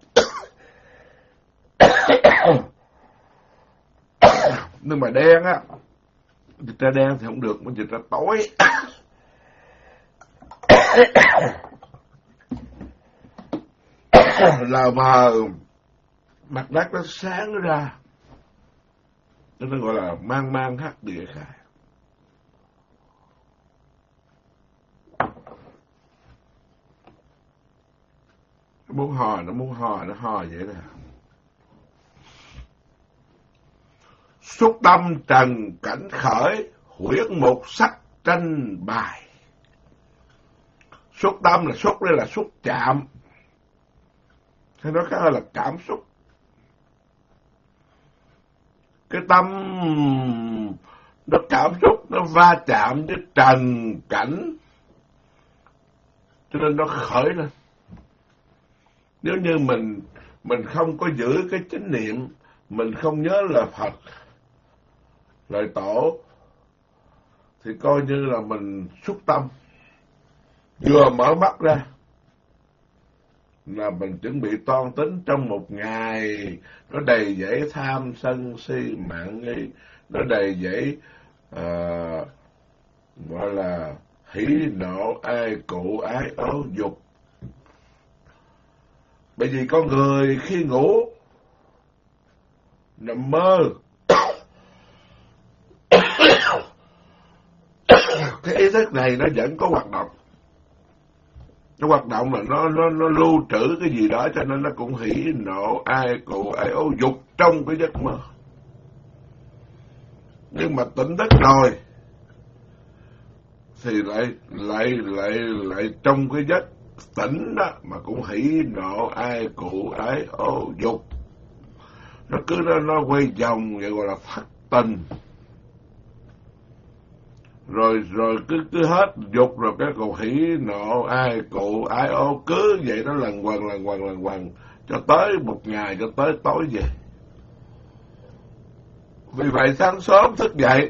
Nhưng mà đen á, dịch ra đen thì không được, mà dịch ra tối. Là mờ, mặt đất nó sáng ra, nên nó gọi là mang hắc địa khai. Muốn hò nó hò vậy nè. Xúc tâm trần cảnh khởi, huyễn một sắc tranh bài. Xúc tâm là xúc, đây là xúc chạm, hay nói khác là cảm xúc. Cái tâm nó cảm xúc, nó va chạm với trần cảnh, cho nên nó khởi lên. Nếu như mình không có giữ cái chánh niệm, mình không nhớ lời Phật, lời Tổ, thì coi như là mình xúc tâm. Vừa mở mắt ra là mình chuẩn bị toan tính trong một ngày, nó đầy dẫy tham sân si mạng nghi, nó đầy dẫy gọi là hỉ nộ ai cụ ái ố dục. Bởi vì con người khi ngủ nằm mơ cái ý thức này nó vẫn có hoạt động. Nó hoạt động là nó lưu trữ cái gì đó, cho nên nó cũng hỉ nộ ai cụ ái ố dục trong cái giấc mơ. Nhưng mà tỉnh thức rồi thì lại trong cái giấc tỉnh đó mà cũng hỉ nộ ai cụ ái ố dục. Nó cứ nó quay vòng vậy, gọi là thất tình. Rồi cứ hết dục rồi cái còn hỉ nộ ai cụ ái ố, cứ vậy nó lần quần cho tới một ngày, cho tới tối về. Vì vậy sáng sớm thức dậy,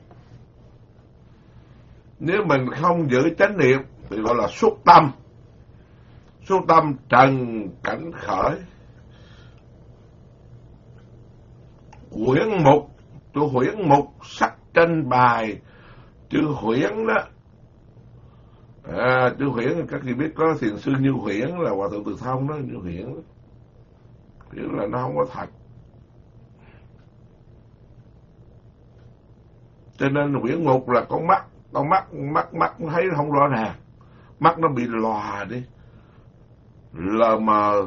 nếu mình không giữ chánh niệm thì gọi là xuất tâm. Xuất tâm trần cảnh khởi. Huyễn mục, tôi huyễn mục sắc trên bài. Chữ huyễn đó, chữ huyễn các vị biết có thiền sư Như Huyễn là Hòa Thượng Từ Thông đó. Như Huyễn đó, huyễn là nó không có thật. Cho nên huyễn mục là con mắt thấy không rõ ràng, mắt nó bị lòa đi, lờ mờ.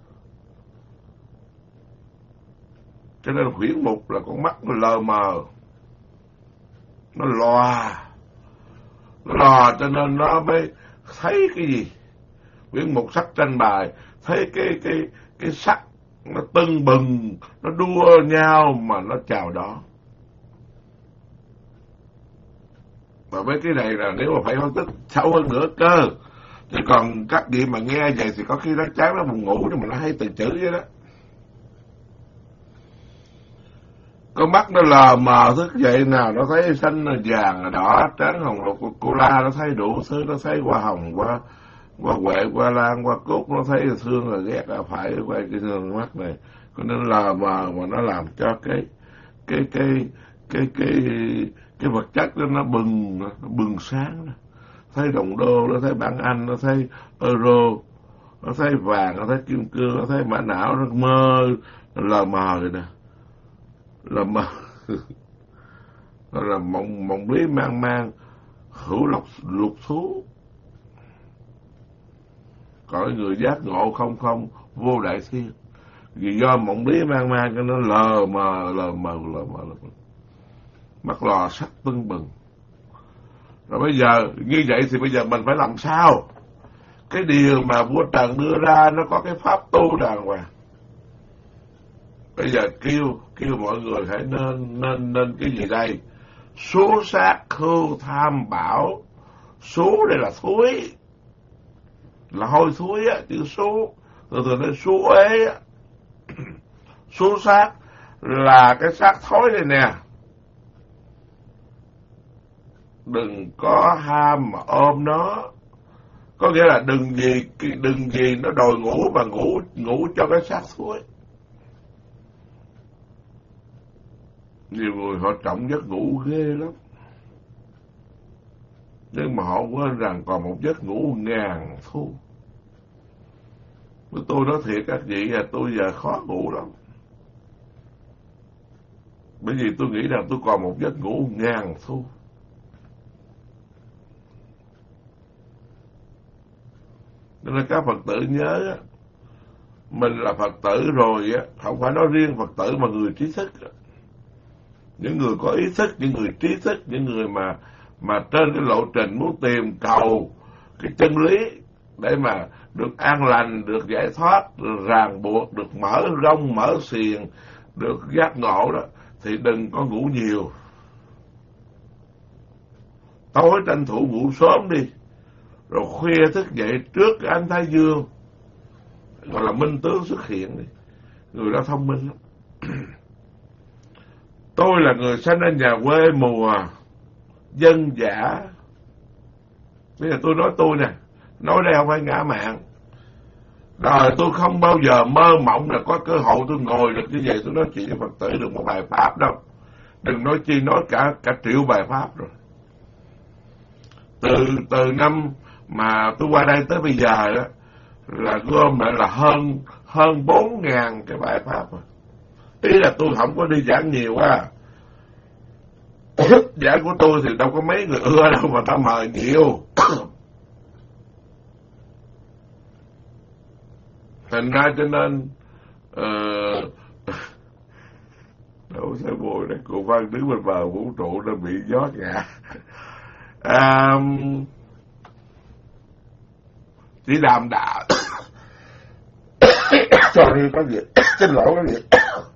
Cho nên huyễn mục là con mắt nó lờ mờ, nó lòa cho nên nó mới thấy cái gì. Huyễn mục sắc tranh bài, thấy cái sắc nó tưng bừng, nó đua nhau mà nó chào đó. Và với cái này là nếu mà phải phân tích sâu hơn nữa cơ. Chứ còn các vị mà nghe vậy thì có khi nó chán, nó buồn ngủ, nhưng mà nó hay từng chữ vậy đó. Con mắt nó lờ mờ thức dậy nào nó thấy xanh vàng đỏ trắng hồng lục cô la, nó thấy đủ thứ, nó thấy hoa hồng, hoa huệ, hoa lan, hoa cúc, nó thấy xương rồi ghét là phải quay cái xương mắt này. Cho nên lờ mờ mà nó làm cho cái vật chất đó nó bừng sáng. Thấy đồng đô, nó thấy bảng Anh, nó thấy euro, nó thấy vàng, nó thấy kim cương, nó thấy mã não, nó mơ, nó lờ mờ rồi nè. Là mơ nó là mộng bí mang hữu lục thú. Cõi người giác ngộ không vô đại thiên. Vì do mộng bí mang cho nó lờ mờ. Mắt lò sắc tưng bừng. Rồi bây giờ như vậy thì bây giờ mình phải làm sao? Cái điều mà vua Trần đưa ra nó có cái pháp tu đàng hoàng. Bây giờ kêu mọi người hãy nên cái gì đây? Số sát khưu tham bảo. Số đây là thối, là hôi thối á, chữ số thường nói số ế á. Số sát là cái xác thối này nè. Đừng có ham mà ôm nó. Có nghĩa là đừng gì nó đòi ngủ mà ngủ cho cái xác thối. Nhiều người họ trọng giấc ngủ ghê lắm. Nhưng mà họ quên rằng còn một giấc ngủ ngàn thu. Tôi nói thiệt các vị là tôi giờ khó ngủ lắm. Bởi vì tôi nghĩ rằng tôi còn một giấc ngủ ngàn thu. Nên là các Phật tử nhớ, mình là Phật tử rồi á, không phải nói riêng Phật tử mà người trí thức. Những người có ý thức, những người trí thức, những người mà trên cái lộ trình muốn tìm cầu cái chân lý để mà được an lành, được giải thoát, được ràng buộc, được mở rong, mở xiềng, được giác ngộ đó, thì đừng có ngủ nhiều. Tối tranh thủ ngủ sớm đi, rồi khuya thức dậy trước cái ánh thái dương, gọi là minh tướng xuất hiện đi. Người đó thông minh lắm. Tôi là người sinh ở nhà quê mùa, dân dã. Bây giờ tôi nói tôi nè, nói đây không phải ngã mạn. Rồi tôi không bao giờ mơ mộng là có cơ hội tôi ngồi được như vậy tôi nói chuyện với Phật tử được một bài pháp đâu. Đừng nói chi nói cả triệu bài pháp rồi. Từ năm mà tôi qua đây tới bây giờ đó là gom lại là hơn 4.000 cái bài pháp rồi. Ý là tôi không có đi giảng nhiều á. Giảng của tôi thì đâu có mấy người ưa đâu mà ta mời nhiều. Thành ra cho nên đâu sẽ bồi này cụ Văn đứng bên bờ vũ trụ nó bị gió ngã. Chỉ đàm đạo. Sorry có việc, xin lỗi có việc.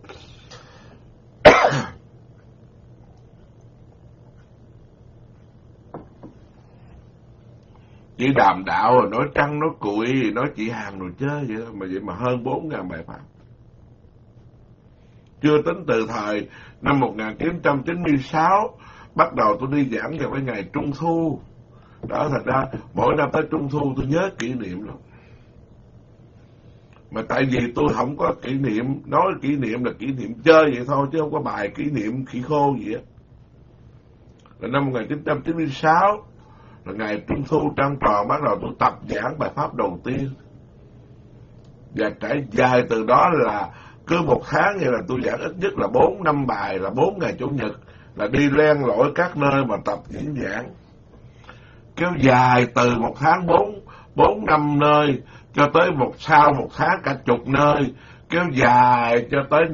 Chỉ đàm đạo rồi nói trăng nói cuội nói chỉ hàng rồi chơi vậy đó. Mà vậy mà hơn 4.000 bài pháp. Chưa tính từ thời năm 1996 bắt đầu tôi đi giảng vào cái ngày Trung Thu. Đó, thật ra mỗi năm tới Trung Thu tôi nhớ kỷ niệm lắm. Mà tại vì tôi không có kỷ niệm, nói kỷ niệm là kỷ niệm chơi vậy thôi chứ không có bài kỷ niệm khỉ khô gì á. Là năm 1996 là ngày Trung Thu trăng tròn bắt đầu tôi tập giảng bài pháp đầu tiên. Và trải dài từ đó là cứ một tháng vậy là tôi giảng ít nhất là 4-5 bài, là 4 ngày Chủ nhật là đi len lỏi các nơi mà tập diễn giảng. Kéo dài từ một tháng 4-5 nơi cho tới sau một tháng cả chục nơi, kéo dài cho tới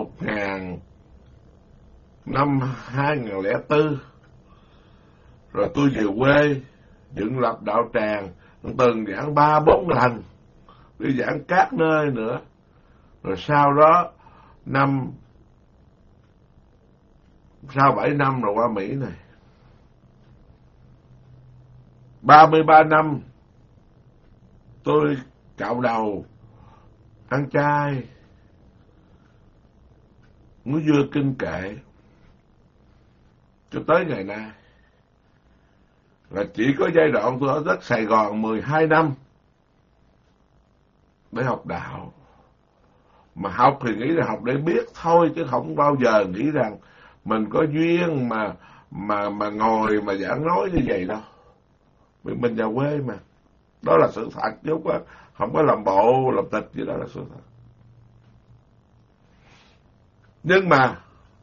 năm 2004. Rồi tôi về quê dựng lập đạo tràng, từng giảng 3-4 lần, đi giảng các nơi nữa. Rồi sau đó sau 7 năm rồi qua Mỹ này, 33 năm tôi cạo đầu, ăn chay, muốn dưa kinh kệ, cho tới ngày nay. Là chỉ có giai đoạn tôi ở đất Sài Gòn 12 năm để học đạo. Mà học thì nghĩ là học để biết thôi, chứ không bao giờ nghĩ rằng mình có duyên mà ngồi mà giảng nói như vậy đâu. Vì mình nhà quê mà. Đó là sự thật chứ không có làm bộ, làm tịch gì, đó là sự thật. Nhưng mà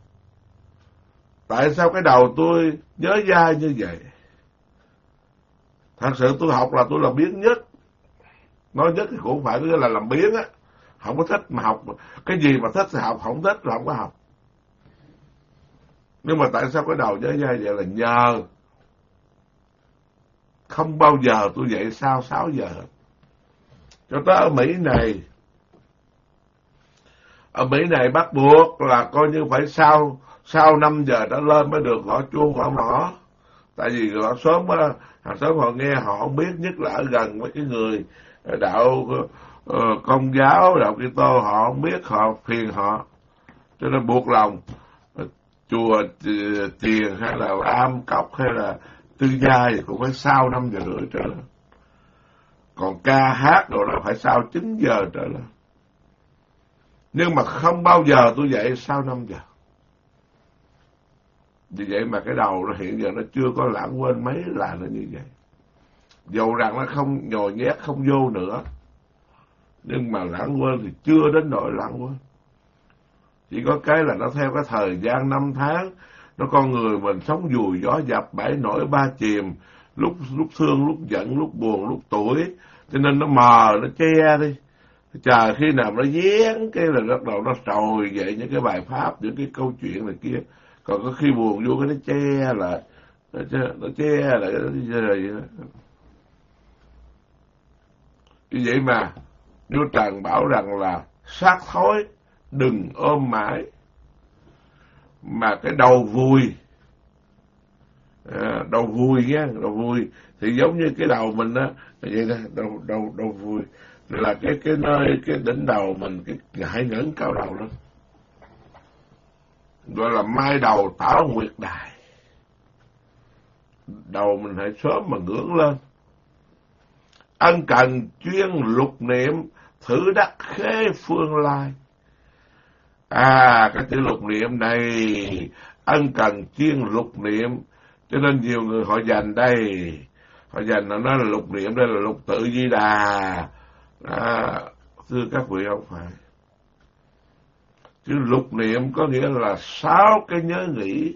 tại sao cái đầu tôi nhớ dai như vậy? Thật sự tôi học là tôi làm biếng nhất. Nói nhất thì cũng phải là làm biếng á. Không có thích mà học. Cái gì mà thích thì học, không thích là không có học. Nhưng mà tại sao cái đầu nhớ dai vậy là nhờ không bao giờ tôi dậy sau 6 giờ. Cho tới ở Mỹ này. Ở Mỹ này bắt buộc là coi như phải sau 5 giờ đã lên mới được gõ chuông gõ mõ. Tại vì gõ sớm á, hàng xóm họ nghe họ không biết, nhất là ở gần với cái người đạo Công giáo, đạo Kitô họ không biết, họ phiền họ. Cho nên buộc lòng chùa tiền hay là am cọc hay là tư gia thì cũng phải sau 5 giờ rưỡi trở lên. Còn ca hát rồi là phải sau 9 giờ trở lên. Nhưng mà không bao giờ tôi dậy sau 5 giờ. Vì vậy mà cái đầu nó hiện giờ nó chưa có lãng quên mấy là nó như vậy. Dầu rằng nó không nhồi nhét, không vô nữa. Nhưng mà lãng quên thì chưa đến nỗi lãng quên. Chỉ có cái là nó theo cái thời gian 5 tháng. Nó con người mình sống dùi gió dập, bãi nổi ba chìm. Lúc thương, lúc giận, lúc buồn, lúc tuổi. Cho nên nó mờ, nó che đi. Chờ khi nào nó dán cái là bắt đầu nó trồi dậy những cái bài pháp, những cái câu chuyện này kia. Còn có khi buồn vô cái nó che lại. Nó che lại vậy đó. Như vậy mà Vua Trần bảo rằng là xác thối đừng ôm mãi, mà cái đầu vùi, đầu vùi nhé, đầu vùi thì giống như cái đầu mình á, vậy đó, đầu vùi là cái nơi cái đỉnh đầu mình, cái hãy ngẩng cao đầu lên, gọi là mai đầu tảo nguyệt đài. Đầu mình hãy sớm mà ngưỡng lên. Ân cần chuyên lục niệm thử đắc khế phương lai. Cái chữ lục niệm này ân cần chuyên lục niệm, cho nên nhiều người họ dành đây, họ dành nó là lục niệm, đây là lục tự Di Đà. Thưa các vị, không phải. Chữ lục niệm có nghĩa là 6 cái nhớ nghĩ.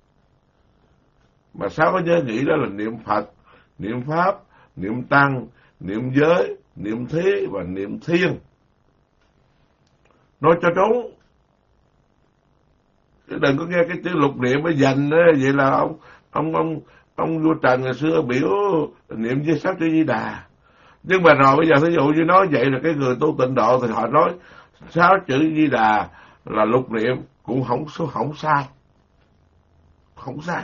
Mà 6 cái nhớ nghĩ đó là niệm Phật, niệm Pháp, niệm Tăng, niệm giới, niệm Thí và niệm Thiên. Nói cho đúng. Chứ đừng có nghe cái chữ lục niệm mới dành đó. Vậy là ông vua Trần ngày xưa biểu niệm với 6 chữ Di Đà. Nhưng mà rồi bây giờ thí dụ như nói vậy là cái người tu tịnh độ thì họ nói 6 chữ Di Đà là lục niệm cũng không sai. Không sai.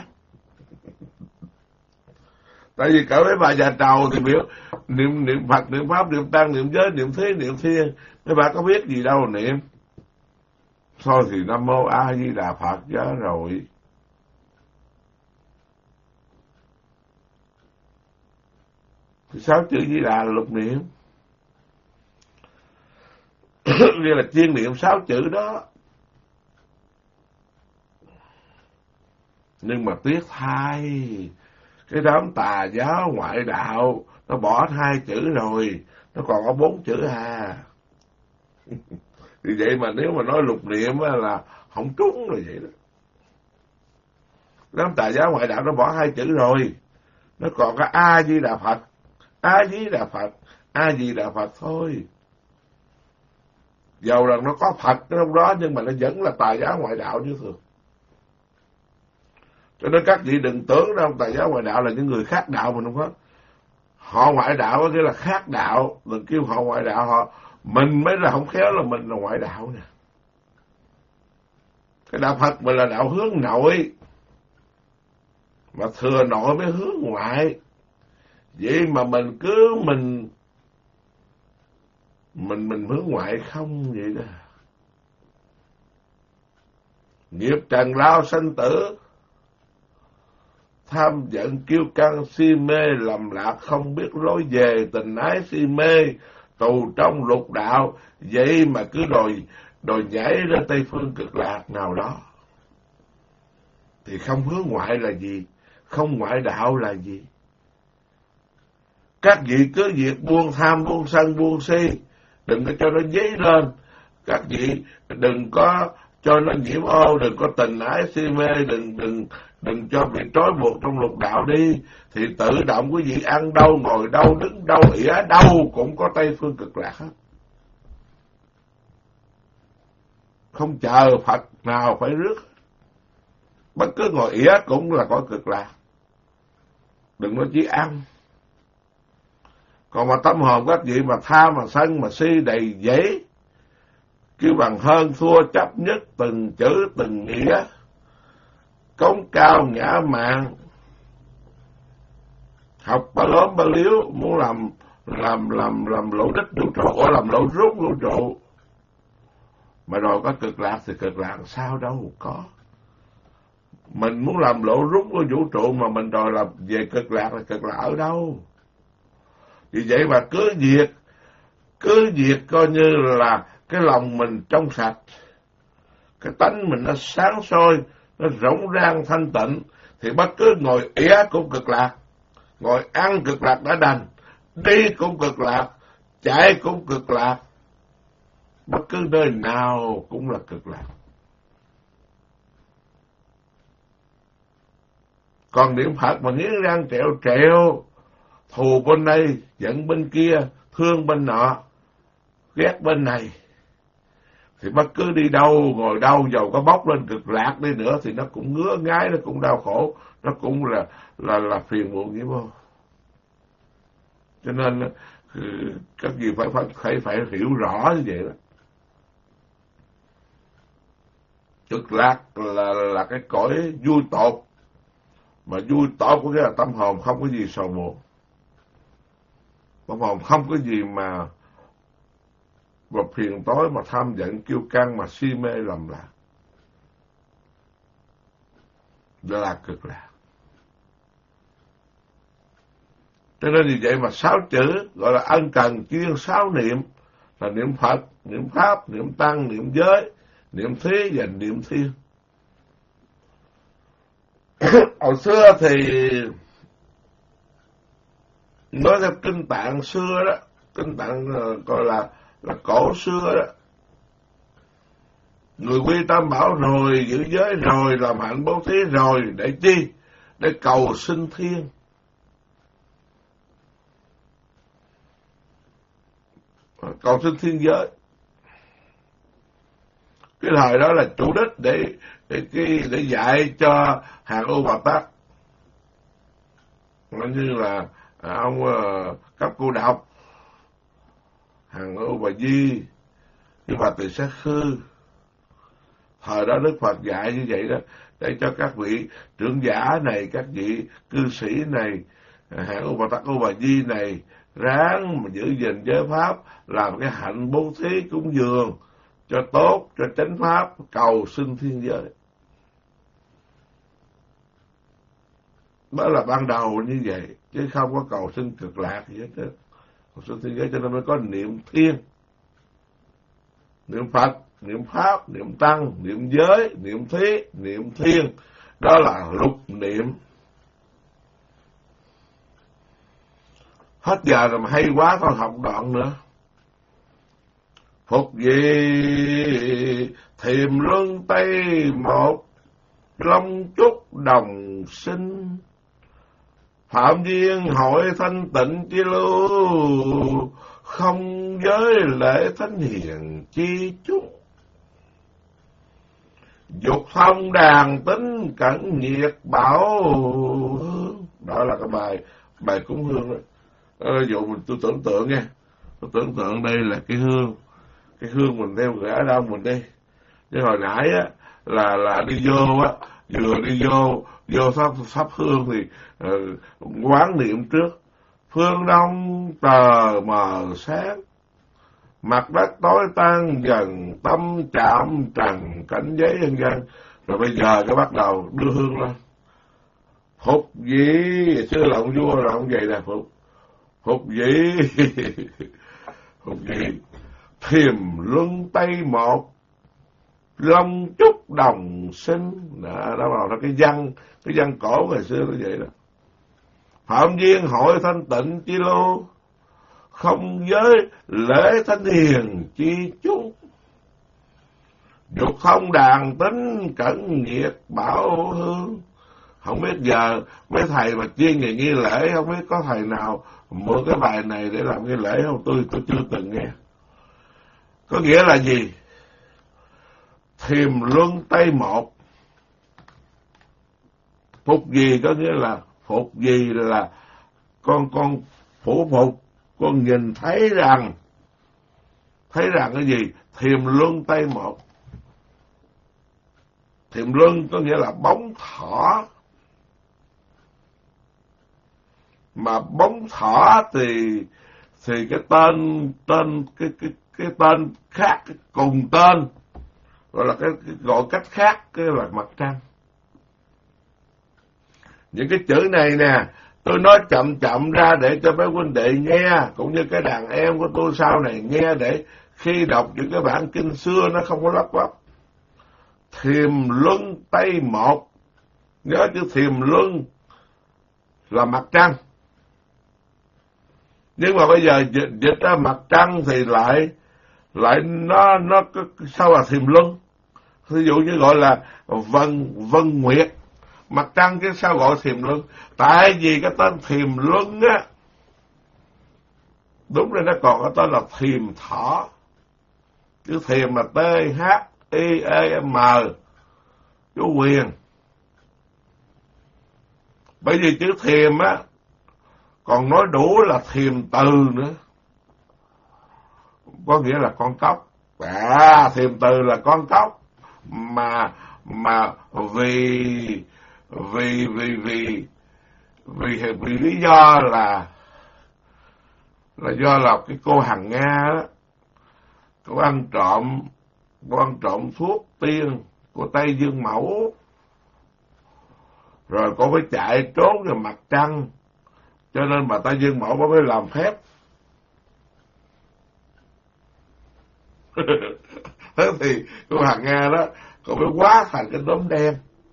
Tại vì cỡ mấy bà già trầu thì biểu niệm Phật, niệm Pháp, niệm Tăng, niệm giới, niệm Thí, niệm Thiên. Mấy bà có biết gì đâu niệm. Thôi thì Nam Mô A Di Đà Phật cho rồi. Thì 6 chữ Di Đà là lục niệm. Nghĩa là chuyên niệm 6 chữ đó. Nhưng mà tiếc thay, cái đám tà giáo ngoại đạo nó bỏ 2 chữ rồi, nó còn có 4 chữ à. Thì vậy mà nếu mà nói lục niệm là không trúng rồi vậy đó. Đám tà giáo ngoại đạo nó bỏ 2 chữ rồi, nó còn có A Di Đà Phật, A Di Đà Phật, A Di Đà Phật thôi. Dầu rằng nó có Phật trong đó nhưng mà nó vẫn là tà giáo ngoại đạo như thường. Cho nên các vị đừng tưởng đâu tà giáo ngoại đạo là những người khác đạo, mình không có. Họ ngoại đạo có nghĩa là khác đạo, đừng kêu họ ngoại đạo, mình mới là không khéo là mình là ngoại đạo nè. Cái đạo Phật mình là đạo hướng nội, mà thừa nội mới hướng ngoại. Vậy mà mình cứ mình hướng ngoại không vậy đó. Nghiệp trần lao sanh tử, tham giận kiêu căng si mê lầm lạc, không biết lối về, tình ái si mê tù trong lục đạo. Vậy mà cứ đòi nhảy ra Tây Phương Cực Lạc nào đó. Thì không hướng ngoại là gì? Không ngoại đạo là gì? Các vị cứ việc buông tham, buông sân, buông si, đừng có cho nó dấy lên. Các vị đừng có cho nó nhiễm ô, đừng có tình ái si mê, đừng cho bị trói buộc trong lục đạo đi. Thì tự động quý vị ăn đâu, ngồi đâu, đứng đâu, ỉa đâu cũng có Tây Phương Cực Lạc hết. Không chờ Phật nào phải rước. Bất cứ ngồi ỉa cũng là có Cực Lạc. Đừng nói chỉ ăn. Còn mà tâm hồn các vị mà tham, mà sân, mà si đầy dẫy, kêu bằng hơn thua chấp nhất từng chữ từng nghĩa, cống cao ngã mạn, học ba lớn ba liếu, muốn làm lỗ đích vũ trụ, làm lỗ rút vũ trụ. Mà rồi có Cực Lạc thì Cực Lạc sao đâu có. Mình muốn làm lỗ rút của vũ trụ mà mình đòi làm về Cực Lạc là Cực Lạc ở đâu? Vì vậy mà cứ việc coi như là cái lòng mình trong sạch, cái tánh mình nó sáng soi, nó rỗng rang thanh tịnh, thì bất cứ ngồi ỉa cũng Cực Lạc, ngồi ăn Cực Lạc đã đành, đi cũng Cực Lạc, chạy cũng Cực Lạc, bất cứ nơi nào cũng là Cực Lạc. Còn niệm Phật mà nghiến răng trẹo, thù bên đây, giận bên kia, thương bên nọ, ghét bên này, thì bất cứ đi đâu, ngồi đâu, dầu có bốc lên Cực Lạc đi nữa thì nó cũng ngứa ngái, nó cũng đau khổ, nó cũng là phiền muộn vậy không? Cho nên các vị phải hiểu rõ như vậy đó. Cực Lạc là cái cõi vui tột, mà vui tột có nghĩa là tâm hồn không có gì sầu muộn, tâm hồn không có gì mà phiền tối, mà tham giận kiêu căng, mà si mê lầm lạc, đó là Cực Lạc. Cho nên vì vậy mà 6 chữ gọi là ân cần chuyên 6 niệm là niệm Phật, niệm Pháp, niệm Tăng, niệm giới, niệm Thí và niệm Thiên. Hồi xưa thì nói theo kinh tạng xưa đó, kinh tạng gọi là cổ xưa đó, người quy tam bảo rồi, giữ giới rồi, làm hạnh bố thí rồi, để chi? Để cầu sinh thiên. Cầu sinh thiên giới. Cái thời đó là chủ đích để dạy cho hàng ô Bà Tát, như là ông Cấp Cô Độc, hàng ô Bà Di, như Bà Tỳ Sát Khư. Thời đó Đức Phật dạy như vậy đó, để cho các vị trưởng giả này, các vị cư sĩ này, hàng ô Bà Tát, ô Bà Di này ráng mà giữ gìn giới pháp, làm cái hạnh bố thí cúng dường cho tốt, cho chánh pháp, cầu sinh thiên giới. Đó là ban đầu như vậy, chứ không có cầu sinh cực lạc gì hết. Cầu sinh thiên giới cho nên mới có niệm thiên, niệm Phật, niệm Pháp, niệm Tăng, niệm giới, niệm Thí, niệm Thiên. Đó là lục niệm. Hết giờ rồi mà hay quá, con học đoạn nữa. Phục gì thiềm luân tây một, long trúc đồng sinh. Phạm duyên hội thanh tịnh chi lưu, không giới lễ thánh hiền chi chúng. Dục thông đàn tính cẩn nhiệt bảo hương. Đó là cái bài cúng hương đó. Dụ mình tôi tưởng tượng nha, tôi tưởng tượng đây là cái hương mình đeo gửi ở đâu mình đi. Chứ hồi nãy á là đi vô á, vừa đi vô sắp hương thì quán niệm trước. Phương đông tờ mờ sáng, mặt đất tối tan dần, tâm chạm trần cảnh giới nhân dân. Rồi bây giờ cái bắt đầu đưa hương lên. Phục gì, xưa là ông vua rồi ông vậy nè, phục gì phục gì thiềm luân tây một, long trúc đồng sinh. Đó là cái văn cổ ngày xưa nó vậy đó. Phạm duyên hội thanh tịnh chi lô, không giới lễ thánh hiền chi chú. Dục thông đàn tính cẩn nhiệt bảo hương. Không biết giờ mấy thầy mà chuyên về nghi lễ, không biết có thầy nào mượn cái bài này để làm nghi lễ không? Tôi chưa từng nghe. Có nghĩa là gì? Thiềm luân tây một. Phục gì có nghĩa là phục gì là con phủ phục, con nhìn thấy rằng cái gì? Thiềm luân tây một. Thiềm luân có nghĩa là bóng thỏ. Mà bóng thỏ thì cái tên cái tên khác, cái cùng tên gọi là cái gọi cách khác, cái là mặt trăng. Những cái chữ này nè, tôi nói chậm ra để cho mấy huynh đệ nghe, cũng như cái đàn em của tôi sau này nghe, để khi đọc những cái bản kinh xưa nó không có lắp bắp. Thiềm luân tây một, nhớ chữ thiềm luân là mặt trăng. Nhưng mà bây giờ dịch ra mặt trăng thì lại nó sao là thiềm luân? Ví dụ như gọi là vân nguyệt, mặt trăng chứ sao gọi thiềm luân? Tại vì cái tên thiềm luân á, đúng rồi, nó còn cái tên là thiềm thỏ. Chữ thiềm là T-H-I-E-M, chú Quyền. Bởi vì chữ thiềm á còn nói đủ là thiềm từ nữa, có nghĩa là con cóc. Thiềm từ là con cóc, mà vì lý do là do là cái cô Hằng Nga đó, cô ăn trộm thuốc tiên của Tây Dương Mẫu, rồi cô phải chạy trốn vào mặt trăng, cho nên bà Tây Dương Mẫu mới làm phép. Thế thì con hàng Nga đó còn mới hóa thành cái đốm đen.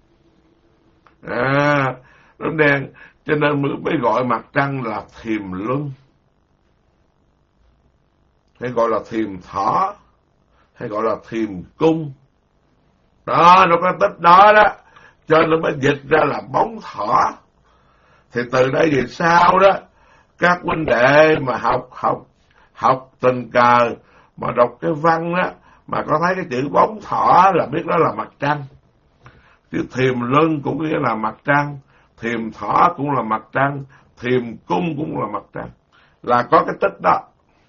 Đốm đen, cho nên mới gọi mặt trăng là Thiềm Luân, hay gọi là Thiềm Thỏ, hay gọi là Thiềm Cung. Đó, nó có tích đó đó, cho nên mới dịch ra là bóng thỏ. Thì từ đây về sau đó, các huynh đệ mà học tình cờ mà đọc cái văn đó, mà có thấy cái chữ bóng thỏ là biết đó là mặt trăng. Chữ Thiềm Luân cũng nghĩa là mặt trăng, Thiềm Thỏ cũng là mặt trăng, Thiềm Cung cũng là mặt trăng, là có cái tích đó.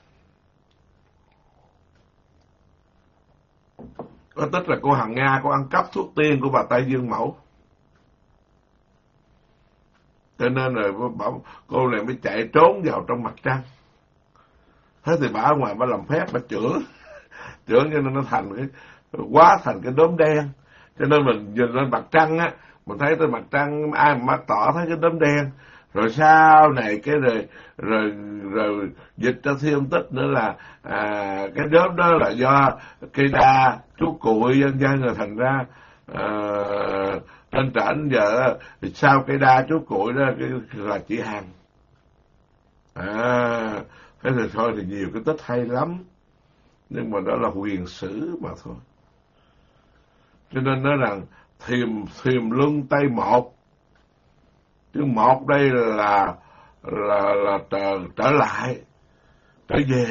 Có tích là cô Hằng Nga có ăn cắp thuốc tiên của bà Tây Dương Mẫu, cho nên rồi cô này mới chạy trốn vào trong mặt trăng. Thế thì bà ở ngoài bà làm phép, bà chữa cho nên nó thành cái, quá thành cái đốm đen. Cho nên mình nhìn lên mặt trăng á, mình thấy trên mặt trăng ai mà tỏ thấy cái đốm đen. Rồi sau này cái rồi dịch cho thêm tích nữa là cái đốm đó là do cây đa, chú cuội dân dân, rồi thành ra lên trển giờ sau cây đa chú cuội đó là chị Hằng. Thế thì thôi thì nhiều cái tích hay lắm, nhưng mà đó là huyền sử mà thôi. Cho nên nói rằng Thiềm Luân Tây Một, chứ một đây là trở lại, trở về.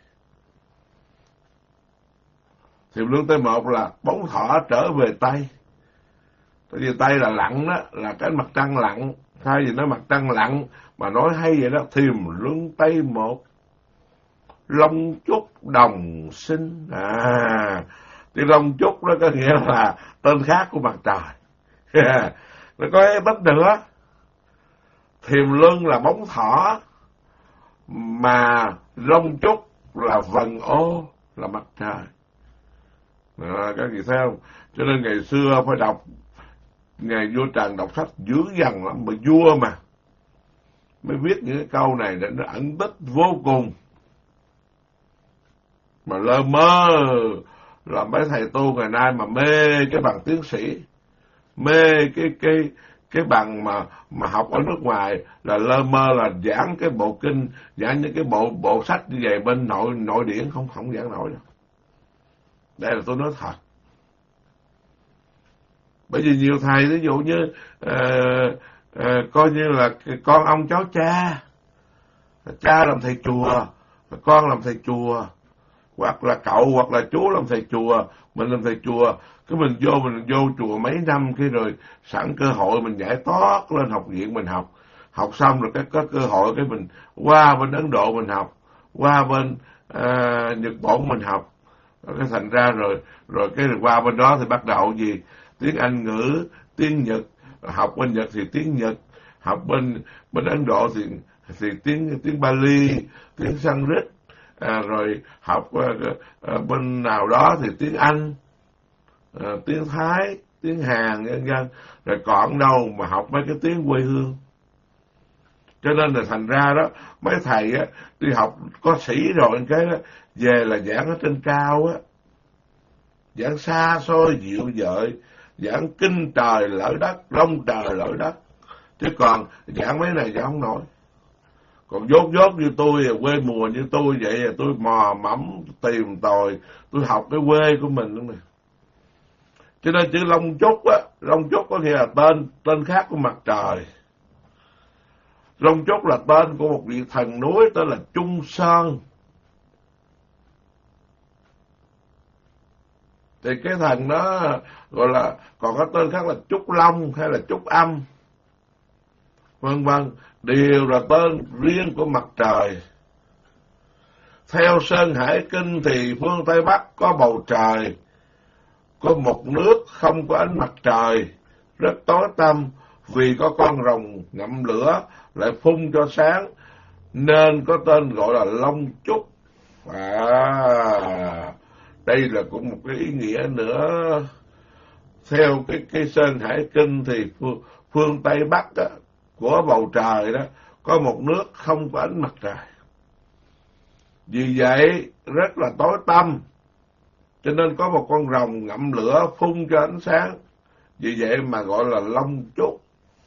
Thiềm Luân Tây Một là bóng thỏ trở về Tây. Tại vì Tây là lặn đó, là cái mặt trăng lặn. Thay vì nói mặt trăng lặn mà nói hay vậy đó, Thiềm Luân Tây Một, Long Chúc Đồng Sinh. Thì Long Chúc đó có nghĩa là tên khác của mặt trời. Nó có cái tích nữa, Thiềm Luân là bóng thỏ, mà Long Chúc là vần ô, là mặt trời. Các vị thấy không? Cho nên ngày xưa phải đọc, ngày vua Trần đọc sách dữ dằn lắm, mà vua mà mới viết những cái câu này để nó ẩn tích vô cùng. Mà lơ mơ là mấy thầy tu ngày nay mà mê cái bằng tiến sĩ, mê cái bằng mà học ở nước ngoài, là lơ mơ là giảng cái bộ kinh, giảng những cái bộ sách như vậy bên nội điển không giảng nổi đâu. Đây là tôi nói thật. Bởi vì nhiều thầy ví dụ như coi như là con ông cháu cha làm thầy chùa, con làm thầy chùa, hoặc là cậu hoặc là chú làm thầy chùa, mình làm thầy chùa, cái mình vô chùa mấy năm, khi rồi sẵn cơ hội mình giải thoát lên học viện mình học xong rồi cái có cơ hội cái mình qua bên Ấn Độ mình học, qua bên Nhật Bản mình học, cái thành ra rồi cái qua bên đó thì bắt đầu gì tiếng Anh ngữ, tiếng Nhật, học bên Nhật thì tiếng Nhật, học bên Ấn Độ thì tiếng Bali, tiếng Sanskrit, rồi học bên nào đó thì tiếng Anh, tiếng Thái, tiếng Hàn vân vân, rồi còn đâu mà học mấy cái tiếng quê hương. Cho nên là thành ra đó, mấy thầy á đi học có sĩ rồi cái đó, về là giảng ở trên cao á, giảng xa xôi dịu dợi, giảng kinh trời lỡ đất, long trời lỡ đất, chứ còn giảng mấy này giảng không nổi. Còn dốt như tôi, quê mùa như tôi vậy, tôi mò mẫm tìm tòi, tôi học cái quê của mình luôn nè. Cho nên chữ Long Chúc á, Long Chúc có nghĩa là tên khác của mặt trời. Long Chúc là tên của một vị thần núi tên là Trung Sơn. Thì cái thần đó gọi là, còn có tên khác là Trúc Long hay là Trúc Âm, vân vân, đều là tên riêng của mặt trời. Theo Sơn Hải Kinh thì phương Tây Bắc có bầu trời, có một nước không có ánh mặt trời, rất tối tăm, vì có con rồng ngậm lửa lại phun cho sáng, nên có tên gọi là Long Chúc. Đây là cũng một cái ý nghĩa nữa. Theo cái Sơn Hải Kinh thì phương Tây Bắc đó, của bầu trời đó có một nước không có ánh mặt trời, vì vậy rất là tối tăm, Cho nên có một con rồng ngậm lửa phun cho ánh sáng, vì vậy mà gọi là long trúc.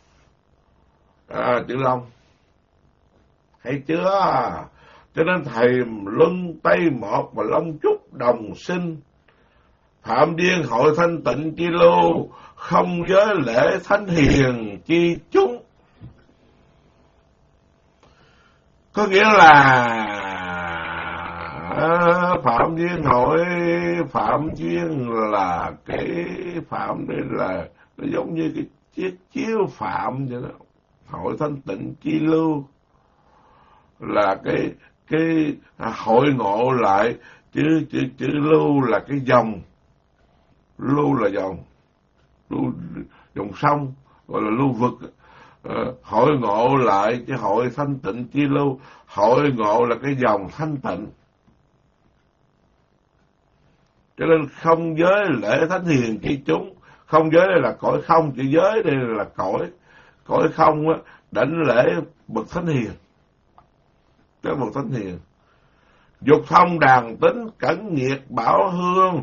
Chữ long, thấy chưa? Cho nên thầy Luân Tây Một và Long Trúc đồng sinh. Phạm Điên hội thanh tịnh chi lưu, không giới lễ thánh hiền chi chúng. Có nghĩa là Phạm Duyên hội, Phạm Duyên là cái Phạm đây là nó giống như cái chiếc chiếu phạm vậy đó. Hội thanh tịnh chi lưu là cái hội ngộ lại, chữ lưu là cái dòng, lưu là dòng, dòng sông gọi là lưu vực. Hội ngộ lại chứ hội thanh tịnh chi lưu, hội ngộ là cái dòng thanh tịnh. Cho nên không giới lễ thánh hiền chi chúng. Không giới đây là cõi không, chữ giới đây là cõi không á, đảnh lễ bậc thánh hiền, cái bậc thánh hiền. Dục thông đàn tính, cẩn nhiệt bảo hương.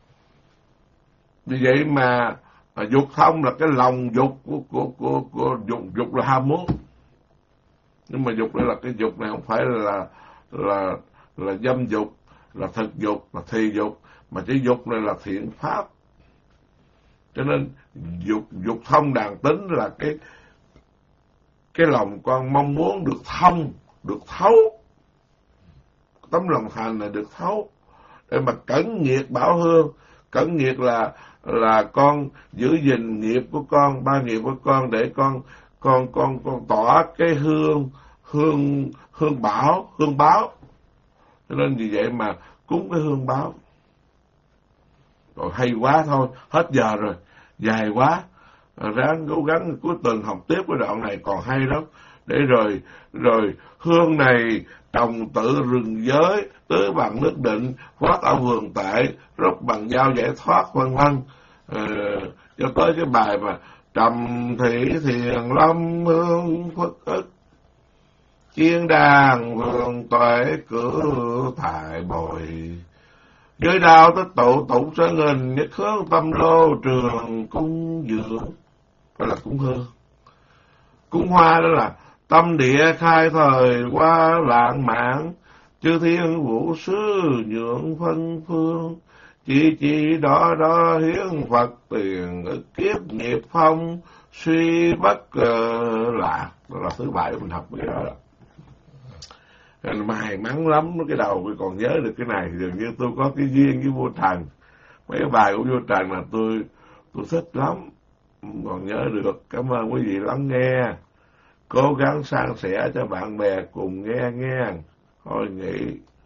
Vì vậy mà dục thông là cái lòng dục của dục là ham muốn. Nhưng mà dục đây là cái dục này không phải là dâm dục, là thực dục, là thị dục, mà cái dục này là thiện pháp. Cho nên dục thông đàn tính là cái lòng con mong muốn được thông, được thấu. Tấm lòng thành này được thấu. Để mà cẩn nhiệt bảo hương. Cẩn nhiệt là con giữ gìn nghiệp của con, ba nghiệp của con, để con tỏa cái hương báo. Cho nên vì vậy mà cúng cái hương báo. Rồi hay quá thôi, hết giờ rồi, dài quá. Ráng cố gắng cuối tuần học tiếp cái đoạn này còn hay lắm. Để rồi hương này trồng tự rừng giới, tưới bằng nước định, phát ở vườn tệ, rút bằng dao giải thoát, vân vân. Cho tới cái bài mà trầm thị thiền lâm hương phất ức, chiên đàn vườn tuệ cử thải bồi, giới đạo tích tụ tụng sở nghìn, nhất hướng tâm lô trường cung dường. Đó là cúng hương. Cúng hoa đó là tâm địa khai thời qua lãng mạn, chư thiên vũ sư nhượng phân phương, chỉ đó hiến Phật tiền, kiếp nghiệp phong suy bất lạc. Đó là thứ bảy mình học cái đó. May mắn lắm, cái đầu tôi còn nhớ được cái này. Dường như tôi có cái duyên với vua Trần. Mấy cái bài của vua Trần là tôi thích lắm, còn nhớ được. Cảm ơn quý vị lắng nghe. Cố gắng san sẻ cho bạn bè cùng nghe. Thôi nghỉ.